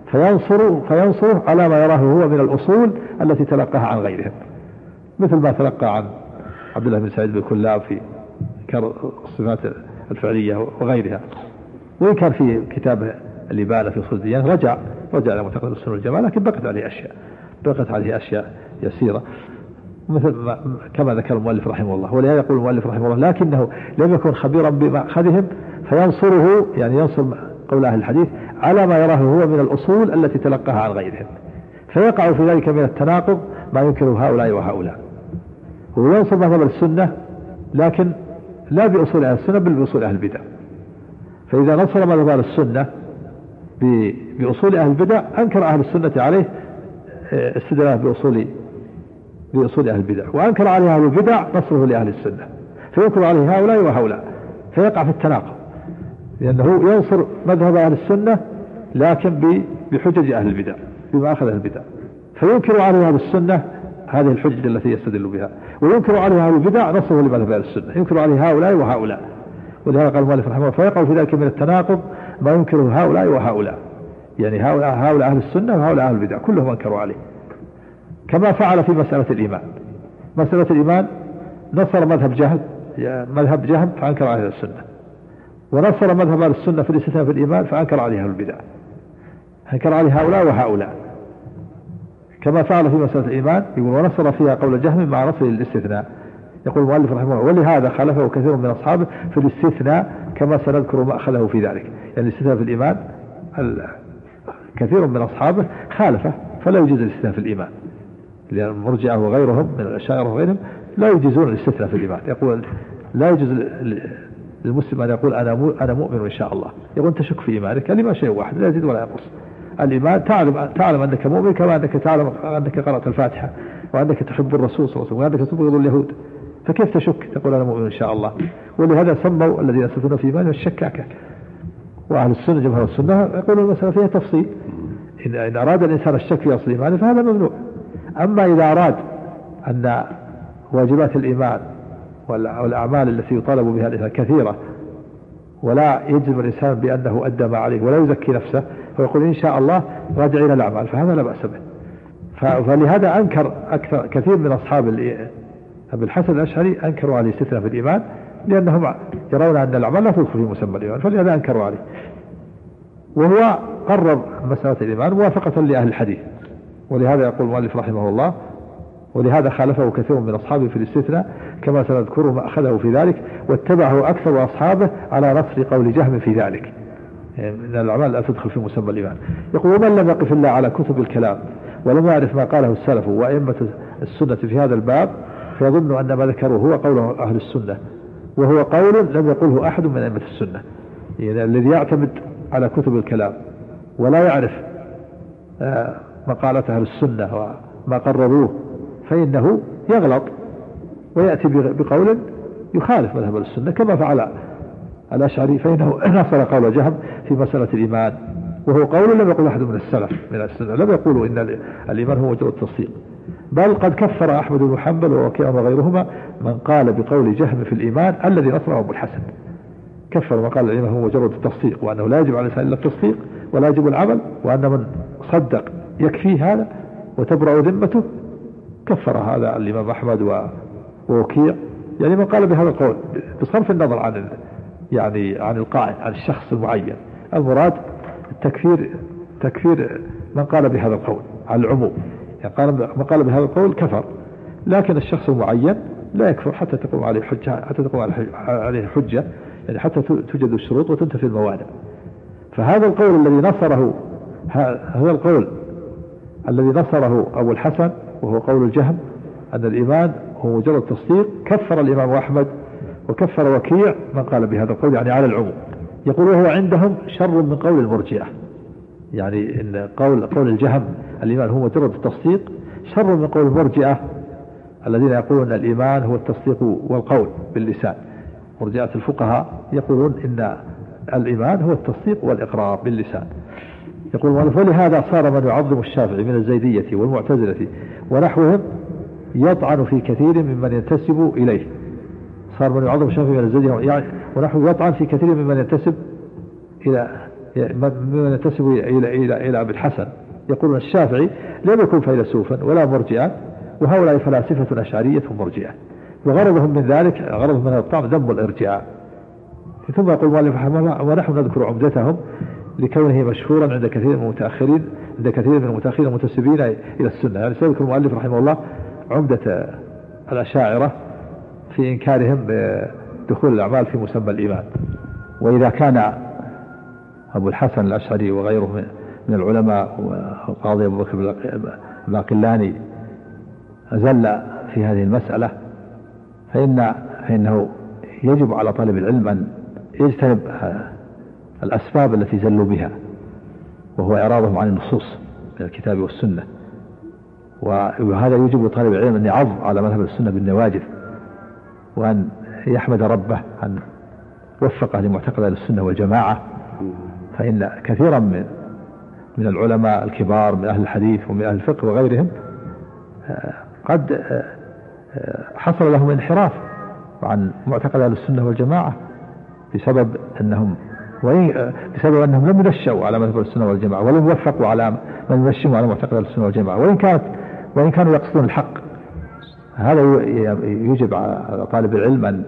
فينصر على ما يراه هو من الأصول التي تلقاها عن غيرهم، مثل ما تلقى عن عبد الله بن سعيد بن كلاب في الصفات الفعلية وغيرها. وإن كان في كتاب الإبانة في أصول الديانة رجع إلى معتقد السنة والجماعة، لكن بقت عليه أشياء يسيرة مثل كما ذكر المؤلف رحمه الله. ولهذا يقول المؤلف رحمه الله لكنه لم يكن خبيرا بمأخذهم فينصره، يعني ينصر قول أهل الحديث على ما يراه هو من الأصول التي تلقاها عن غيرهم، فيقع في ذلك من التناقض ما ينكره هؤلاء وهؤلاء. وينصر مذهب السنة لكن لا بأصول أهل السنة بل بأصول أهل البدع. فإذا نصر مذهب السنة بأصول أهل البدع أنكر أهل السنة عليه استدلال بأصول أهل البدع، وأنكر عليه أهل البدع نصره لأهل السنة، فينكر عليه هؤلاء وهؤلاء، فيقع في التناقض، لأنه ينصر مذهب أهل السنة لكن بحجج أهل البدع بما أخذ أهل البدع، فينكر عليه أهل السنة هذه الحجة التي يستدل بها، وينكر عليه أهل البدع نصره لمذهب أهل السنة، ينكر عليه هؤلاء وهؤلاء. ولهذا قال المؤلف رحمه الله فيقع في ذلك من التناقض ما ينكره هؤلاء وهؤلاء، يعني هؤلاء أهل السنة وهؤلاء أهل البدع كلهم أنكروا عليه، كما فعل في مسألة الإيمان. مسألة الإيمان نصر مذهب جهم فأنكر عليه السنة، ونصر مذهب أهل السنة في الاستثناء في الإيمان فأنكر عليه أهل البدع، أنكر عليه هؤلاء وهؤلاء، كما فعل في مسألة الإيمان. يقول ونصر فيها قول جهم مع نصر الاستثناء. يقول المؤلف رحمه الله ولهذا خالفه كثير من أصحابه في الاستثناء كما سنذكر ما أخذه في ذلك. يعني الاستثناء في الإيمان كثير من أصحابه خالفه فلا يجوز الاستثناء في الإيمان، لأن المرجئة وغيرهم من الأشاعرة وغيرهم لا يجوزون الاستثناء في الإيمان. يقول لا يجوز للمسلم أن يقول أنا مؤمن إن شاء الله، يقول تشك في إيمانك لما شيء واحد لا يزيد ولا ينقص. الإيمان تعلم أنك مؤمن كما أنك تعلم أنك قرأت الفاتحة وأنك تحب الرسول صلى الله عليه وسلم وأنك تبغض اليهود، فكيف تشك تقول أنا مؤمن إن شاء الله؟ ولهذا سموا الذين يستثنون في إيمانهم الشكاكة. وأهل السنة جمهور السنة يقولون المسألة فيها تفصيل، إن أراد الإنسان الشك في أصل إيمانه فهذا ممنوع. أما إذا أراد أن واجبات الإيمان والأعمال التي يطالب بها الإنسان كثيرة ولا يجزم الإنسان بأنه أدى ما عليه ولا يزكي نفسه ويقول إن شاء الله راجع إلى الأعمال، فهذا لا بأس به. فلهذا أنكر كثير من أصحاب أبي الحسن الأشعري أنكروا عليه الاستثناء في الإيمان، لأنهم يرون أن الأعمال لا تدخل في مسمى الإيمان، فلهذا أنكروا عليه. وهو قرر مسألة الإيمان موافقة لأهل الحديث. ولهذا يقول المؤلف رحمه الله ولهذا خالفه كثير من أصحابه في الاستثناء كما سنذكر ما أخذه في ذلك، واتبعه أكثر أصحابه على نصر قول جهم في ذلك، يعني من الأعمال لا تدخل في مسمى الإيمان. يقول ومن لم يقف الله على كتب الكلام ولم يعرف ما قاله السلف وأئمة السنة في هذا الباب فيظن أن ما ذكره هو قول أهل السنة، وهو قول لم يقله أحد من أئمة السنة. يعني الذي يعتمد على كتب الكلام ولا يعرف مقالة أهل السنة وما قرروه فإنه يغلط ويأتي بقول يخالف مذهب السنة كما فعل الأشعري، فإنه نصر قول جهم في مسألة الإيمان، وهو قول لم يقل أحد من السلف من السنة، لم يقولوا إن الإيمان هو مجرد تصديق، بل قد كفر أحمد بن حنبل ووكيع وغيرهما من قال بقول جهم في الإيمان الذي نصره أبو الحسن، كفر من قال الإيمان هو مجرد التصديق وأنه لا يجب على الإنسان إلا التصديق ولا يجب العمل، وأن من صدق يكفيه هذا وتبرأ ذمته، كفر هذا الإمام أحمد ووكيع. يعني من قال بهذا القول بصرف النظر عن القائل عن الشخص المعين، المراد تكفير من قال بهذا القول على العموم، يعني من قال بهذا القول كفر، لكن الشخص المعين لا يكفر حتى تقوم عليه حجة، يعني حتى توجد الشروط وتنتفي الموانع. فهذا القول الذي نصره أبو الحسن وهو قول الجهم أن الإيمان هو مجرد تصديق كفر الإمام أحمد وكفر وكيع من قال بهذا القول يعني على العموم. يقول وهو عندهم شر من قول المرجئة، يعني إن قول الجهم الإيمان هو مجرد التصديق شر من قول المرجئة الذين يقولون الإيمان هو التصديق والقول باللسان. مرجئة الفقهاء يقولون إن الإيمان هو التصديق والإقرار باللسان. يقول ولهذا صار من يعظم الشافعي من الزيدية والمعتزلة ونحوهم يطعن في كثير ممن ينتسب إليه. صار من يعظم الشافعي من الزيدية يعني ونحوه يطعن في كثير ممن ينتسب إلى أبي الحسن. يقولون الشافعي لم يكن فيلسوفا ولا مرجئا، وهؤلاء فلاسفة أشعرية مرجئة، وغرضهم من ذلك غرضهم من الطعن ذم الارجاء. ثم يقول المؤلف رحمه الله ونحن نذكر عمدتهم لكونه مشهورا عند كثير من المتأخرين المنتسبين إلى السنة. يعني سيذكر المؤلف رحمه الله عمدة الأشاعرة في إنكارهم بدخول الأعمال في مسمى الإيمان. وإذا كان أبو الحسن الأشعري وغيره من العلماء والقاضي أبو بكر الباقلاني أزل في هذه المسألة، فإنه يجب على طالب العلم أن يجتنب الأسباب التي زلوا بها، وهو إعراضهم عن النصوص من الكتاب والسنة. وهذا يجب لطالب العلم أن يعض على مذهب السنة بالنواجذ، وأن يحمد ربه أن وفقه لمعتقد أهل السنة والجماعة. فإن كثيرا من العلماء الكبار من أهل الحديث ومن أهل الفقه وغيرهم قد حصل لهم انحراف عن معتقد أهل السنة والجماعة بسبب أنهم لم ينشأوا على مذهب السنة والجماعة ولم يوفقوا على من ينشأوا على معتقد أهل السنة والجماعة، وإن كانوا يقصدون الحق. هذا يجب على طالب العلم أن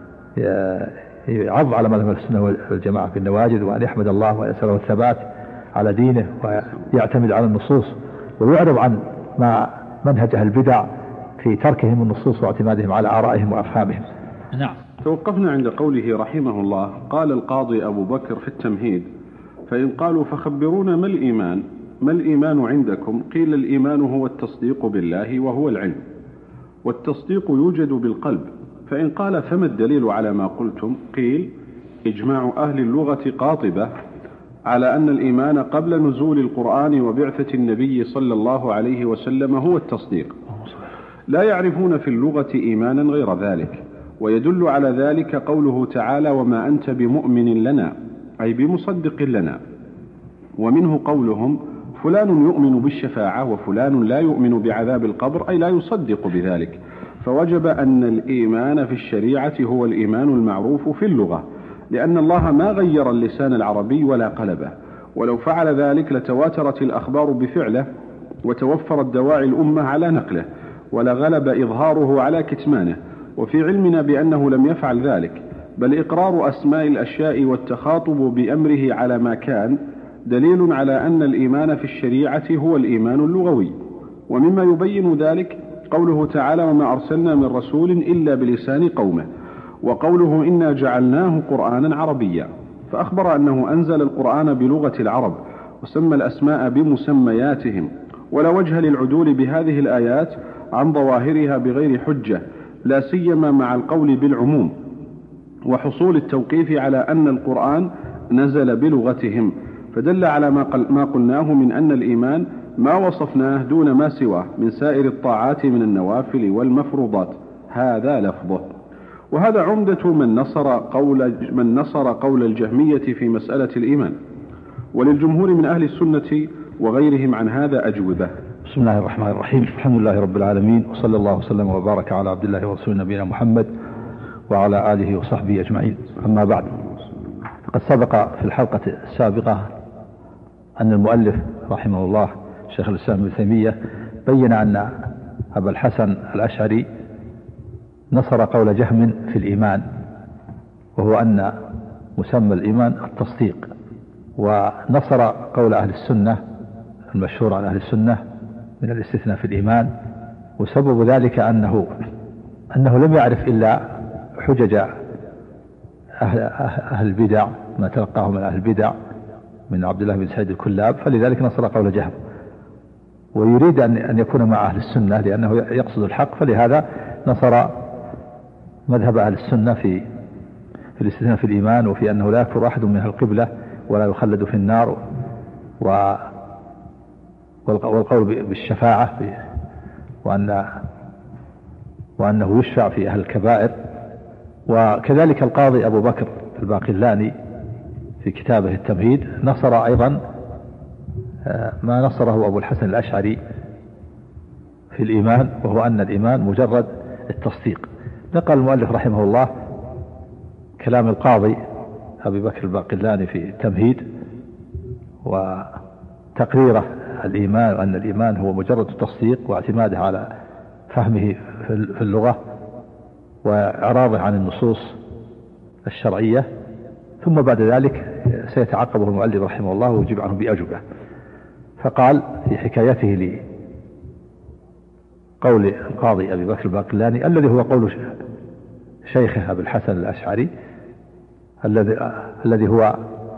يعض على مذهب السنة والجماعة بالنواجذ، وأن يحمد الله ويسأله الثبات على دينه ويعتمد على النصوص، ويعرض عن ما منهج أهل البدع في تركهم النصوص واعتمادهم على آرائهم وأفهامهم. نعم. توقفنا عند قوله رحمه الله قال القاضي أبو بكر في التمهيد: فإن قالوا فخبرونا ما الإيمان عندكم؟ قيل الإيمان هو التصديق بالله وهو العلم، والتصديق يوجد بالقلب. فإن قال فما الدليل على ما قلتم؟ قيل إجماع أهل اللغة قاطبة على أن الإيمان قبل نزول القرآن وبعثة النبي صلى الله عليه وسلم هو التصديق، لا يعرفون في اللغة إيمانا غير ذلك. ويدل على ذلك قوله تعالى: وما أنت بمؤمن لنا، أي بمصدق لنا. ومنه قولهم: فلان يؤمن بالشفاعة وفلان لا يؤمن بعذاب القبر، أي لا يصدق بذلك. فوجب أن الإيمان في الشريعة هو الإيمان المعروف في اللغة، لأن الله ما غير اللسان العربي ولا قلبه، ولو فعل ذلك لتواترت الأخبار بفعله وتوفرت دواعي الأمة على نقله، ولغلب إظهاره على كتمانه. وفي علمنا بأنه لم يفعل ذلك، بل إقرار أسماء الأشياء والتخاطب بأمره على ما كان دليل على أن الإيمان في الشريعة هو الإيمان اللغوي. ومما يبين ذلك قوله تعالى: وما أرسلنا من رسول إلا بلسان قومه، وقوله إنا جعلناه قرآنا عربيا، فأخبر أنه أنزل القرآن بلغة العرب وسمى الأسماء بمسمياتهم، ولا وجه للعدول بهذه الآيات عن ظواهرها بغير حجة، لا سيما مع القول بالعموم وحصول التوقيف على أن القرآن نزل بلغتهم، فدل على ما قلناه من أن الإيمان ما وصفناه دون ما سواه من سائر الطاعات من النوافل والمفروضات، هذا لفظه. وهذا عمدة من نصر قول الجهمية في مسألة الإيمان. وللجمهور من أهل السنة وغيرهم عن هذا أجوبة. بسم الله الرحمن الرحيم، الحمد لله رب العالمين، وصلى الله وسلم وبارك على عبد الله ورسول نبينا محمد وعلى آله وصحبه أجمعين. أما بعد، قد سبق في الحلقة السابقة أن المؤلف رحمه الله شيخ الإسلام ابن تيمية بين أن أبا الحسن الأشعري نصر قول جهم في الإيمان، وهو أن مسمى الإيمان التصديق، ونصر قول أهل السنة المشهور عن أهل السنة من الاستثناء في الإيمان. وسبب ذلك أنه لم يعرف إلا حجج أهل البدع، ما تلقاه من أهل البدع من عبد الله بن سعيد الكلاب، فلذلك نصر قول جهم، ويريد أن يكون مع أهل السنة لأنه يقصد الحق، فلهذا نصر مذهب أهل السنة في الاستثناء في الإيمان، وفي أنه لا يكفر أحد من أهل القبلة ولا يخلد في النار، والقول بالشفاعة وأنه يشفع في أهل الكبائر. وكذلك القاضي أبو بكر الباقلاني في كتابه التمهيد نصر أيضا ما نصره أبو الحسن الأشعري في الإيمان، وهو أن الإيمان مجرد التصديق. نقل المؤلف رحمه الله كلام القاضي أبي بكر الباقلاني في التمهيد وتقريره الإيمان، أن الإيمان هو مجرد التصديق واعتماده على فهمه في اللغة وإعراضه عن النصوص الشرعية. ثم بعد ذلك سيتعقبه المؤلف رحمه الله ويجيب عنه بأجوبة. فقال في حكايته لقول القاضي أبي بكر الباقلاني الذي هو قول شيخه أبي الحسن الأشعري الذي هو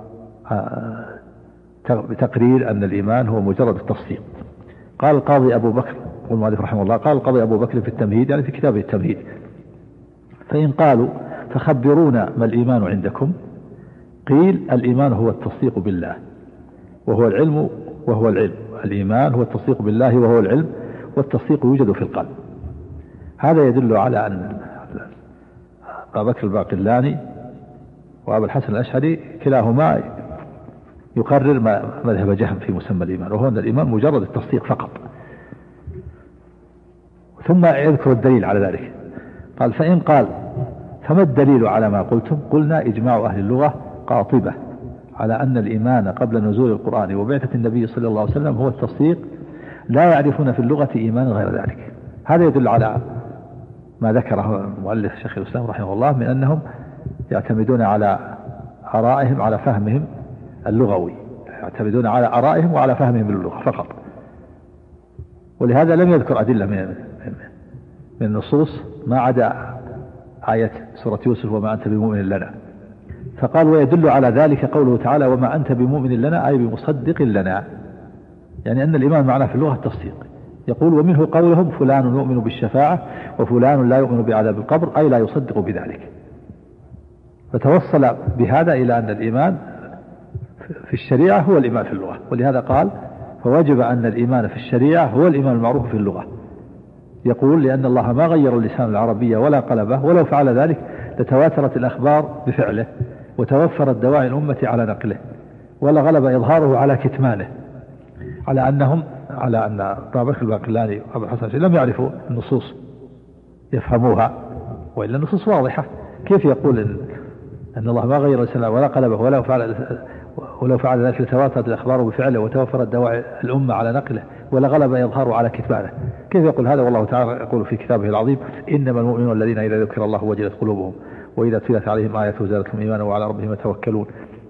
بتقرير أن الإيمان هو مجرد التصديق. قال القاضي أبو بكر والمؤلف رحمه الله، قال القاضي أبو بكر في التمهيد يعني في كتابه التمهيد: فإن قالوا فخبرونا ما الإيمان عندكم، قيل الإيمان هو التصديق بالله وهو العلم الإيمان هو التصديق بالله وهو العلم، والتصديق يوجد في القلب. هذا يدل على أن أبا بكر الباقلاني وأبا الحسن الأشعري كلاهما يقرر مذهب جهم في مسمى الإيمان، وهو أن الإيمان مجرد التصديق فقط. ثم يذكر الدليل على ذلك. قال: فإن قال فما الدليل على ما قلتم؟ قلنا: إجماع أهل اللغة قاطبة على أن الإيمان قبل نزول القرآن وبعثة النبي صلى الله عليه وسلم هو التصديق، لا يعرفون في اللغة إيمانا غير ذلك. هذا يدل على ما ذكره المؤلف شيخ الإسلام رحمه الله من أنهم يعتمدون على آرائهم على فهمهم اللغوي، يعتمدون على آرائهم وعلى فهمهم للغة فقط. ولهذا لم يذكر أدلة من النصوص ما عدا آية سورة يوسف: وما أنت بمؤمن لنا. فقال: ويدل على ذلك قوله تعالى: وما أنت بمؤمن لنا، أي بمصدق لنا، يعني أن الإيمان معناه في اللغة التصديق. يقول: ومنه قولهم: فلان يؤمن بالشفاعة وفلان لا يؤمن بعذاب القبر، أي لا يصدق بذلك. فتوصل بهذا إلى أن الإيمان في الشريعة هو الإيمان في اللغة. ولهذا قال: فوجب أن الإيمان في الشريعة هو الإيمان المعروف في اللغة. يقول: لأن الله ما غير اللسان العربية ولا قلبه، ولو فعل ذلك لتواترت الأخبار بفعله وتوفرت دواعي الأمة على نقله، ولا غلب إظهاره على كتمانه. على أن أبا بكر الباقلاني وأبو الحسن لم يعرفوا النصوص يفهموها، وإلا النصوص واضحة. كيف يقول أن الله ما غير اللسان ولا قلبه ولو فعل ذلك لتواترت الأخبار بفعله وتوفرت دواعي الأمة على نقله، ولا غلب إظهاره على كتمانه؟ كيف يقول هذا؟ والله تعالى يقول في كتابه العظيم: إنما المؤمنون الذين إذا ذكر الله وجلت قلوبهم وإذا تليت عليهم آياته زادتهم إيمانا وعلى ربهم يتوكلون.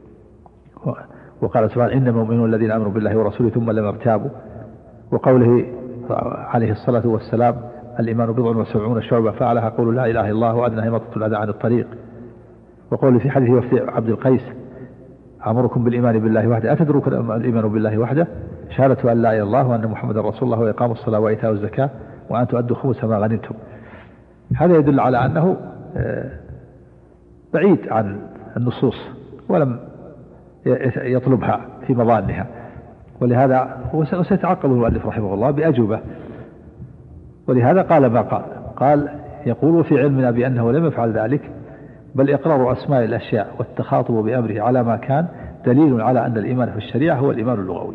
وقال سبحانه: إنما المؤمنون الذين آمنوا بالله ورسوله ثم لم يرتابوا. وقوله عليه الصلاة والسلام: الإيمان 70 شعبة فعلها قول لا إله إلا الله وأدنى إماطة الأذى عن الطريق. وقوله في حديث وفد عبد القيس: أمركم بالإيمان بالله وحده، أتدرك الإيمان بالله وحده؟ شهادة أن لا إله إلا الله وأن محمد رسول الله وإقام الصلاة وإيتاء الزكاة وأن تؤدوا خمس ما غنمتم. هذا يدل على أنه بعيد عن النصوص ولم يطلبها في مظانها. ولهذا وسيتعقب المؤلف رحمه الله بأجوبة. ولهذا قال ما قال: يقول في علمنا بأنه لم يفعل ذلك، بل إقرار أسماء الأشياء والتخاطب بأمره على ما كان دليل على أن الإيمان في الشريعة هو الإيمان اللغوي.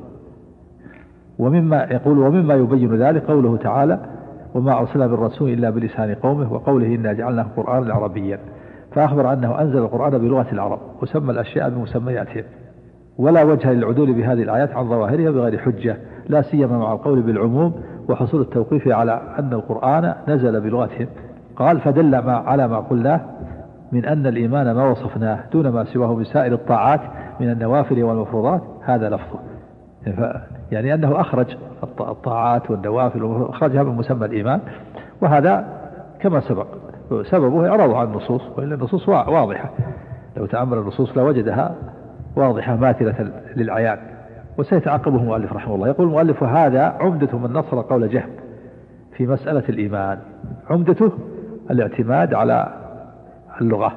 ومما يبين ذلك قوله تعالى: وما أرسلنا بالرسول إلا بلسان قومه، وقوله إنا جعلناه قرآنا عربيا، فأخبر أنه أنزل القرآن بلغة العرب وسمى الأشياء بمسمياتهم، ولا وجه للعدول بهذه الآيات عن ظواهرها بغير حجة، لا سيما مع القول بالعموم وحصول التوقيف على أن القرآن نزل بلغتهم. قال: فدل على ما قلناه من أن الإيمان ما وصفناه دون ما سواه من سائر الطاعات من النوافل والمفروضات، هذا لفظه، يعني أنه أخرج الطاعات والنوافل أخرجها من مسمى الإيمان. وهذا كما سبق سببه إعراضه عن النصوص، وإلا النصوص واضحة، لو تأمل النصوص لوجدها واضحة ماثلة للعيان. وسيتعقبه المؤلف رحمه الله. يقول المؤلف: هذا عمدة من نصر قول جهم في مسألة الإيمان عمدته الاعتماد على اللغة،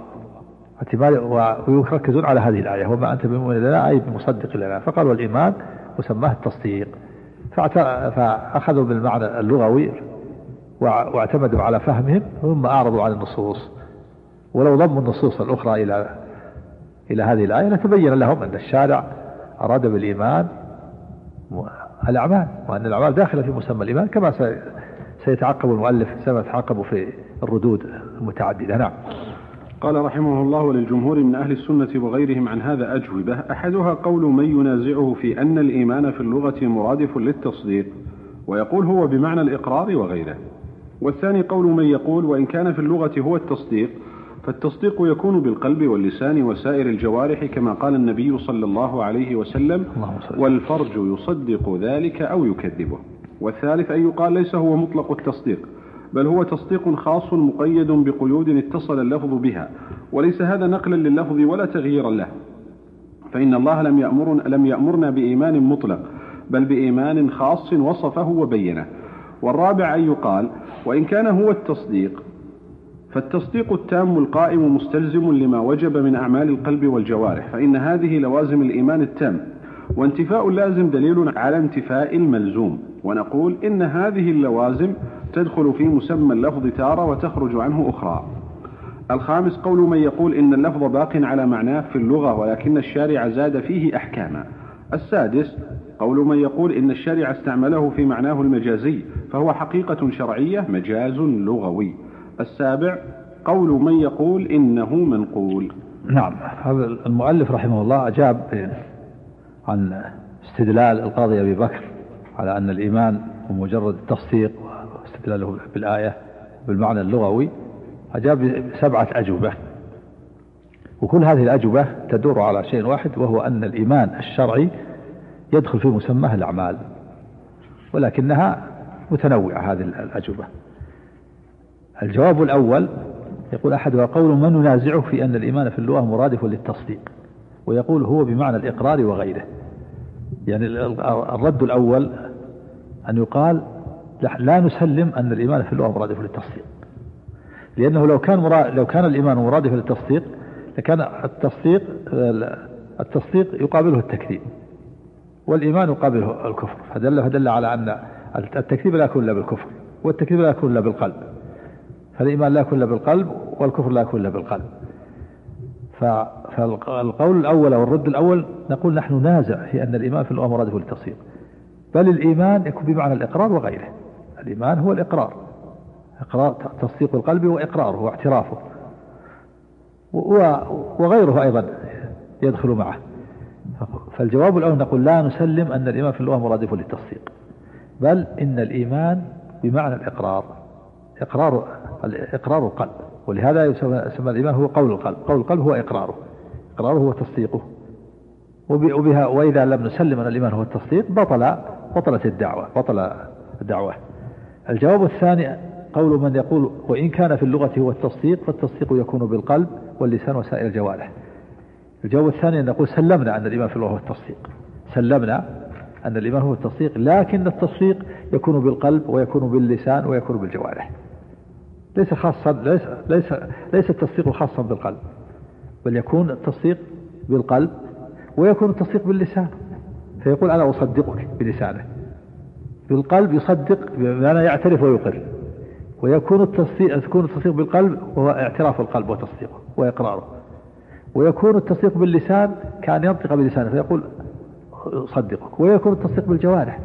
ويركزون على هذه الآية وما أنت بمؤمن لنا أي بمصدق لنا، فقال والإيمان وسماه التصديق، فأخذوا بالمعنى اللغوي واعتمدوا على فهمهم ثم أعرضوا عن النصوص. ولو ضموا النصوص الأخرى إلى هذه الآية لتبين لهم أن الشارع أراد بالإيمان الأعمال، وأن الأعمال داخلة في مسمى الإيمان كما سيتعقب المؤلف سيتعقب في الردود المتعددة. نعم. قال رحمه الله: وللجمهور من أهل السنة وغيرهم عن هذا أجوبة، أحدها قول من ينازعه في أن الإيمان في اللغة مرادف للتصديق ويقول هو بمعنى الإقرار وغيره، والثاني قول من يقول وإن كان في اللغة هو التصديق فالتصديق يكون بالقلب واللسان وسائر الجوارح كما قال النبي صلى الله عليه وسلم: والفرج يصدق ذلك أو يكذبه. والثالث أن يقال ليس هو مطلق التصديق بل هو تصديق خاص مقيد بقيود اتصل اللفظ بها، وليس هذا نقلا لللفظ ولا تغييرا له، فإن الله لم يأمرنا بإيمان مطلق بل بإيمان خاص وصفه وبينه. والرابع أن يقال وإن كان هو التصديق فالتصديق التام القائم مستلزم لما وجب من أعمال القلب والجوارح، فإن هذه لوازم الإيمان التام، وانتفاء اللازم دليل على انتفاء الملزوم، ونقول إن هذه اللوازم تدخل في مسمى اللفظ تارة وتخرج عنه أخرى. الخامس قول من يقول إن اللفظ باق على معناه في اللغة ولكن الشارع زاد فيه أحكاما. السادس قول من يقول إن الشارع استعمله في معناه المجازي فهو حقيقة شرعية مجاز لغوي. السابع قول من يقول إنه منقول. نعم. هذا المؤلف رحمه الله أجاب عن استدلال القاضي أبي بكر على أن الإيمان هو مجرد التصديق واستدلاله بالآية بالمعنى اللغوي، أجاب ب7 أجوبة، وكل هذه الأجوبة تدور على شيء واحد، وهو أن الإيمان الشرعي يدخل في مسماه الأعمال، ولكنها متنوعة هذه الأجوبة. الجواب الأول يقول أحدها قول من ينازعه في أن الإيمان في اللغة مرادف للتصديق ويقول هو بمعنى الإقرار وغيره. يعني الرد الأول أن يقال لا نسلم أن الإيمان في اللغة مرادف للتصديق، لأنه لو كان الإيمان مرادف للتصديق لكان التصديق يقابله التكذيب والإيمان يقابله الكفر، فدل على أن التكذيب لا يكون إلا بالكفر والتكذيب لا يكون إلا بالقلب، فالإيمان لا يكون إلا بالقلب والكفر لا يكون إلا بالقلب. فالقول الأول أو الرد الأول نقول نحن نازع في أن الإيمان في اللغة مرادف للتصديق، بل الإيمان يكون بمعنى الإقرار وغيره. الإيمان هو الإقرار، تصديق القلب وإقراره واعترافه، وغيره أيضا يدخل معه. فالجواب الأول نقول لا نسلم أن الإيمان في اللغة مرادف للتصديق، بل إن الإيمان بمعنى الإقرار، إقرار القلب، ولهذا يسمى الإيمان هو قول القلب. قول القلب هو إقراره هو تصديقه، وبها وإذا لم نسلم أن الإيمان هو التصديق بطلت الدعوة. الجواب الثاني قول من يقول وإن كان في اللغة هو التصديق فالتصديق يكون بالقلب واللسان وسائر الجوارح. الجواب الثاني أن نقول سلمنا أن الإيمان في اللغة هو التصديق، سلمنا أن الإيمان هو التصديق، لكن التصديق يكون بالقلب ويكون باللسان ويكون بالجوارح، ليس خاصا ليس التصديق خاصا بالقلب، بل يكون التصديق بالقلب ويكون التصديق باللسان، فيقول أنا أصدقك بلسانه، بالقلب يصدق بمعنى يعترف ويقر، ويكون التصديق بالقلب وهو اعتراف القلب وتصديقه وإقراره، ويكون التصديق باللسان كأن ينطق بلسانه فيقول أصدقك، ويكون التصديق بالجوارح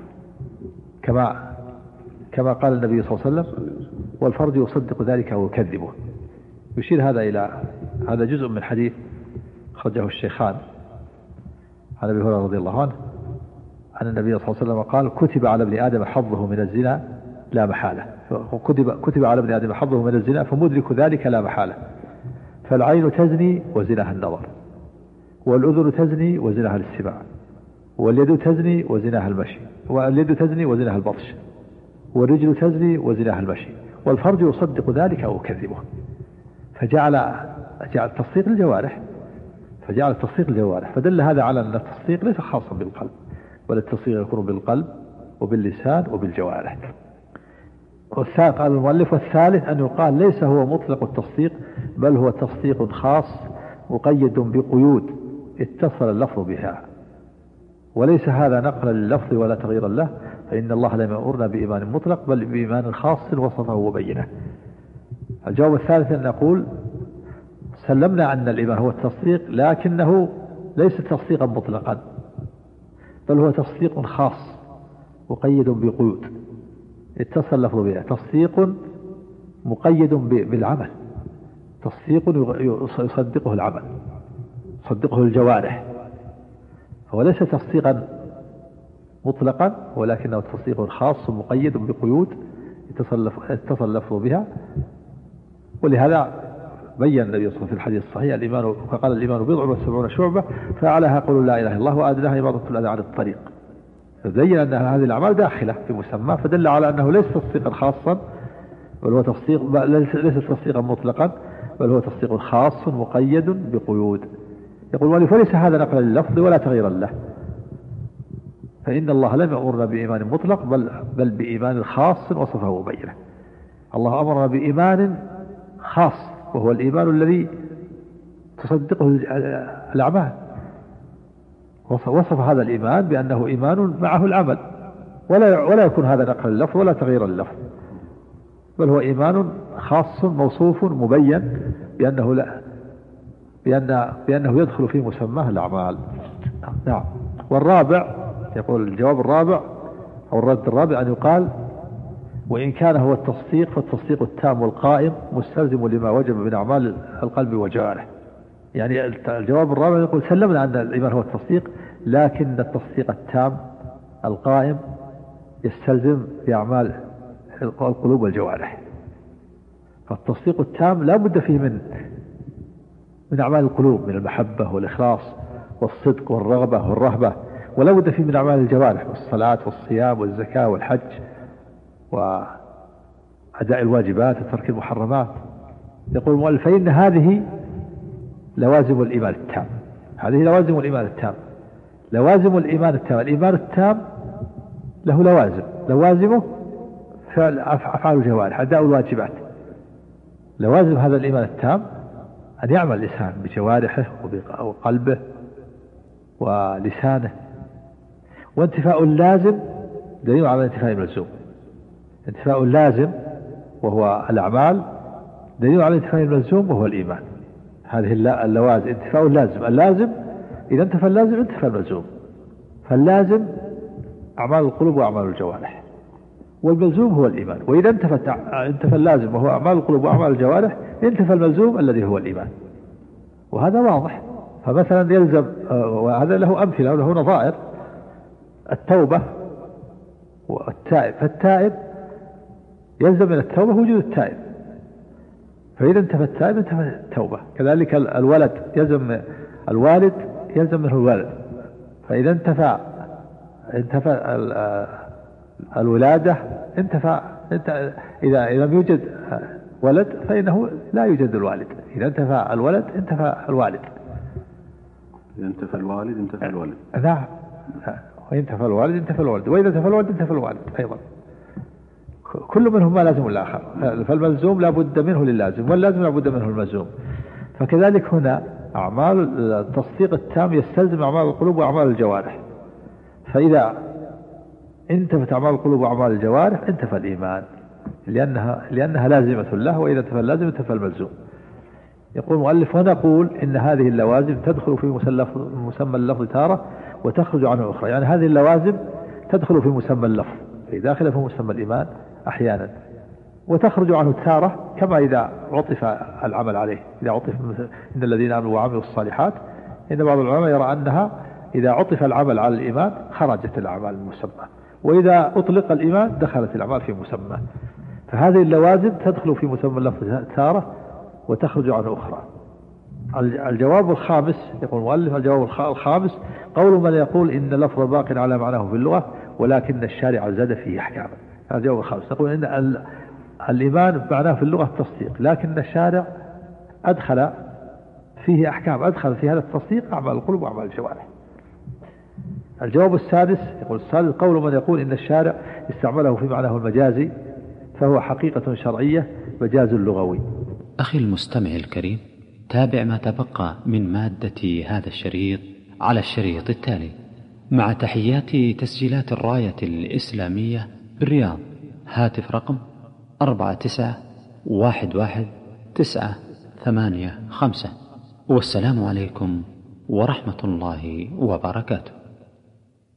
كما قال النبي صلى الله عليه وسلم والفرد يصدق ذلك ويكذبه. يشير هذا جزء من حديث خرجه الشيخان عن أبي هريرة رضي الله عنه أن النبي صلى الله عليه وسلم قال كتب على ابن آدم حظه من الزنا لا محالة، كتب على ابن آدم حظه من الزنا فمدرك ذلك لا محالة، فالعين تزني وزناها النظر، والأذن تزني وزناها الاستماع، واليد تزني وزناها المشي، واليد تزني وزناها البطش، والرجل تزني وزناها المشي، والفرج يصدق ذلك أو يكذبه. فجعل التصديق الجوارح، فدل هذا على أن التصديق ليس خاصا بالقلب، بل التصديق يكون بالقلب وباللسان وبالجوارح. قال المؤلف والثالث أن يقال ليس هو مطلق التصديق بل هو تصديق خاص مقيد بقيود اتصل اللفظ بها، وليس هذا نقلا لللفظ ولا تغييرا له، فإن الله لم يأمرنا بإيمان مطلق بل بإيمان خاص وصفه وبينه. الجواب الثالث أن نقول سلمنا أن الإيمان هو التصديق لكنه ليس تصديقا مطلقا بل هو تصديق خاص مقيد بقيود اتصل اللفظ بها، تصديق مقيد بالعمل، تصديق يصدقه العمل يصدقه الجوارح، هو ليس تصديقا مطلقا ولكنه تصديق خاص مقيد بقيود اتصل اللفظ بها. ولهذا بين النبي صلى الله عليه وسلم في الحديث الصحيح الإيمان فقال الإيمان بضع وسبعون شعبة فأعلاها قول لا إله إلا الله وأدناها إماطة الأذى عن الطريق، فبين أن هذه الأعمال داخلة في مسمى، فدل على أنه ليس تصديقا خاصا بل هو تصديق ليس تصديقا مطلقا بل هو تصديق خاص مقيد بقيود. يقول وليس هذا نقلا لللفظ ولا تغييرا له، فإن الله لم يأمرنا بإيمان مطلق بل بإيمان خاص وصفه وبينه. الله أمرنا بإيمان خاص وهو الإيمان الذي تصدقه الأعمال، وصف هذا الإيمان بأنه إيمان معه العمل، ولا يكون هذا نقل اللفظ ولا تغيير اللفظ، بل هو إيمان خاص موصوف مبين بأنه يدخل في مسماه الأعمال. نعم. والرابع يقول الجواب الرابع أو الرد الرابع أن يقال وإن كان هو التصديق فالتصديق التام والقائم مستلزم لما وجب من أعمال القلب وجوارحه. يعني الجواب الرابع يقول سلمنا أن الإيمان هو التصديق لكن التصديق التام القائم يستلزم بأعمال القلوب والجوارح، فالتصديق التام لا بد فيه من أعمال القلوب من المحبة والإخلاص والصدق والرغبة والرهبة، ولا بد فيه من أعمال الجوارح والصلاة والصيام والزكاة والحج وأداء الواجبات وترك المحرمات. يقول المؤلف فإن هذه لوازم الإيمان التام، هذه لوازم الإيمان التام. لوازم الإيمان التام، الإيمان التام له لوازمه فعل أفعال الجوارح أداء الواجبات. لوازم هذا الإيمان التام أن يعمل الإنسان بجوارحه وقلبه ولسانه، وانتفاء اللازم دليل على انتفاء الملزوم. انتفاء اللازم وهو الأعمال دليل على انتفاء الملزوم وهو الإيمان. هذه اللوازم انتفاء اللازم إذا انتفى اللازم انتفى الملزوم، فاللازم أعمال القلوب وأعمال الجوارح، والملزوم هو الإيمان. وإذا انتفى اللازم وهو أعمال القلوب وأعمال الجوارح انتفى الملزوم الذي هو الإيمان، وهذا واضح. فمثلا يلزم وهذا له أمثلة وله نظائر التوبة والتائب، فالتائب يلزم من التوبة وجود التائب، فإذا انتفى التائب انتفى التوبة. كذلك الوالد يلزم منه الولد، فإذا انتفى الولادة انتفى إذا لم يوجد ولد فإنه لا يوجد الوالد، إذا انتفى الولد انتفى الوالد، إذا انتفى الوالد انتفى الولد. نعم، وينتفى الوالد انتفى الولد، وإذا انتفى الولد انتفى الوالد أيضا، كل منهما لازم الآخر، فالملزوم لا بد منه للازم واللازم لا بد منه الملزوم. فكذلك هنا أعمال التصديق التام يستلزم أعمال القلوب وأعمال الجوارح، فإذا انتفت أعمال القلوب وأعمال الجوارح انتفى الإيمان لأنها لازمة له، وإذا انتفى اللازم انتفى الملزوم. يقول المؤلف ونقول إن هذه اللوازم تدخل في مسمى اللفظ تارة وتخرج عنه أخرى، يعني هذه اللوازم تدخل في مسمى اللفظ في داخله في مسمى الإيمان أحيانا، وتخرج عنه تارة كما إذا عطف العمل عليه، إذا عطف إن الذين آمنوا وعملوا الصالحات، إن بعض العلماء يرى أنها إذا عطف العمل على الإيمان خرجت الأعمال المسمى، وإذا أطلق الإيمان دخلت الأعمال في مسمى. فهذه اللوازم تدخل في مسمى اللفظ تارة وتخرج عنه أخرى. الجواب الخامس يقول المؤلف الجواب الخامس قول من يقول إن اللفظ باق على معناه في اللغة ولكن الشارع زاد فيه أحكاما. هذا الجواب الخامس، نقول إن الإيمان معناه في اللغة التصديق، لكن الشارع أدخل فيه أحكام، أدخل في هذا التصديق أعمال القلوب وأعمال الجوارح. الجواب السادس يقول السادس قول من يقول إن الشارع استعمله في معناه المجازي فهو حقيقة شرعية مجاز لغوي. أخي المستمع الكريم، تابع ما تبقى من مادة هذا الشريط على الشريط التالي، مع تحيات تسجيلات الراية الإسلامية بالرياض. هاتف رقم 49111985. والسلام عليكم ورحمة الله وبركاته.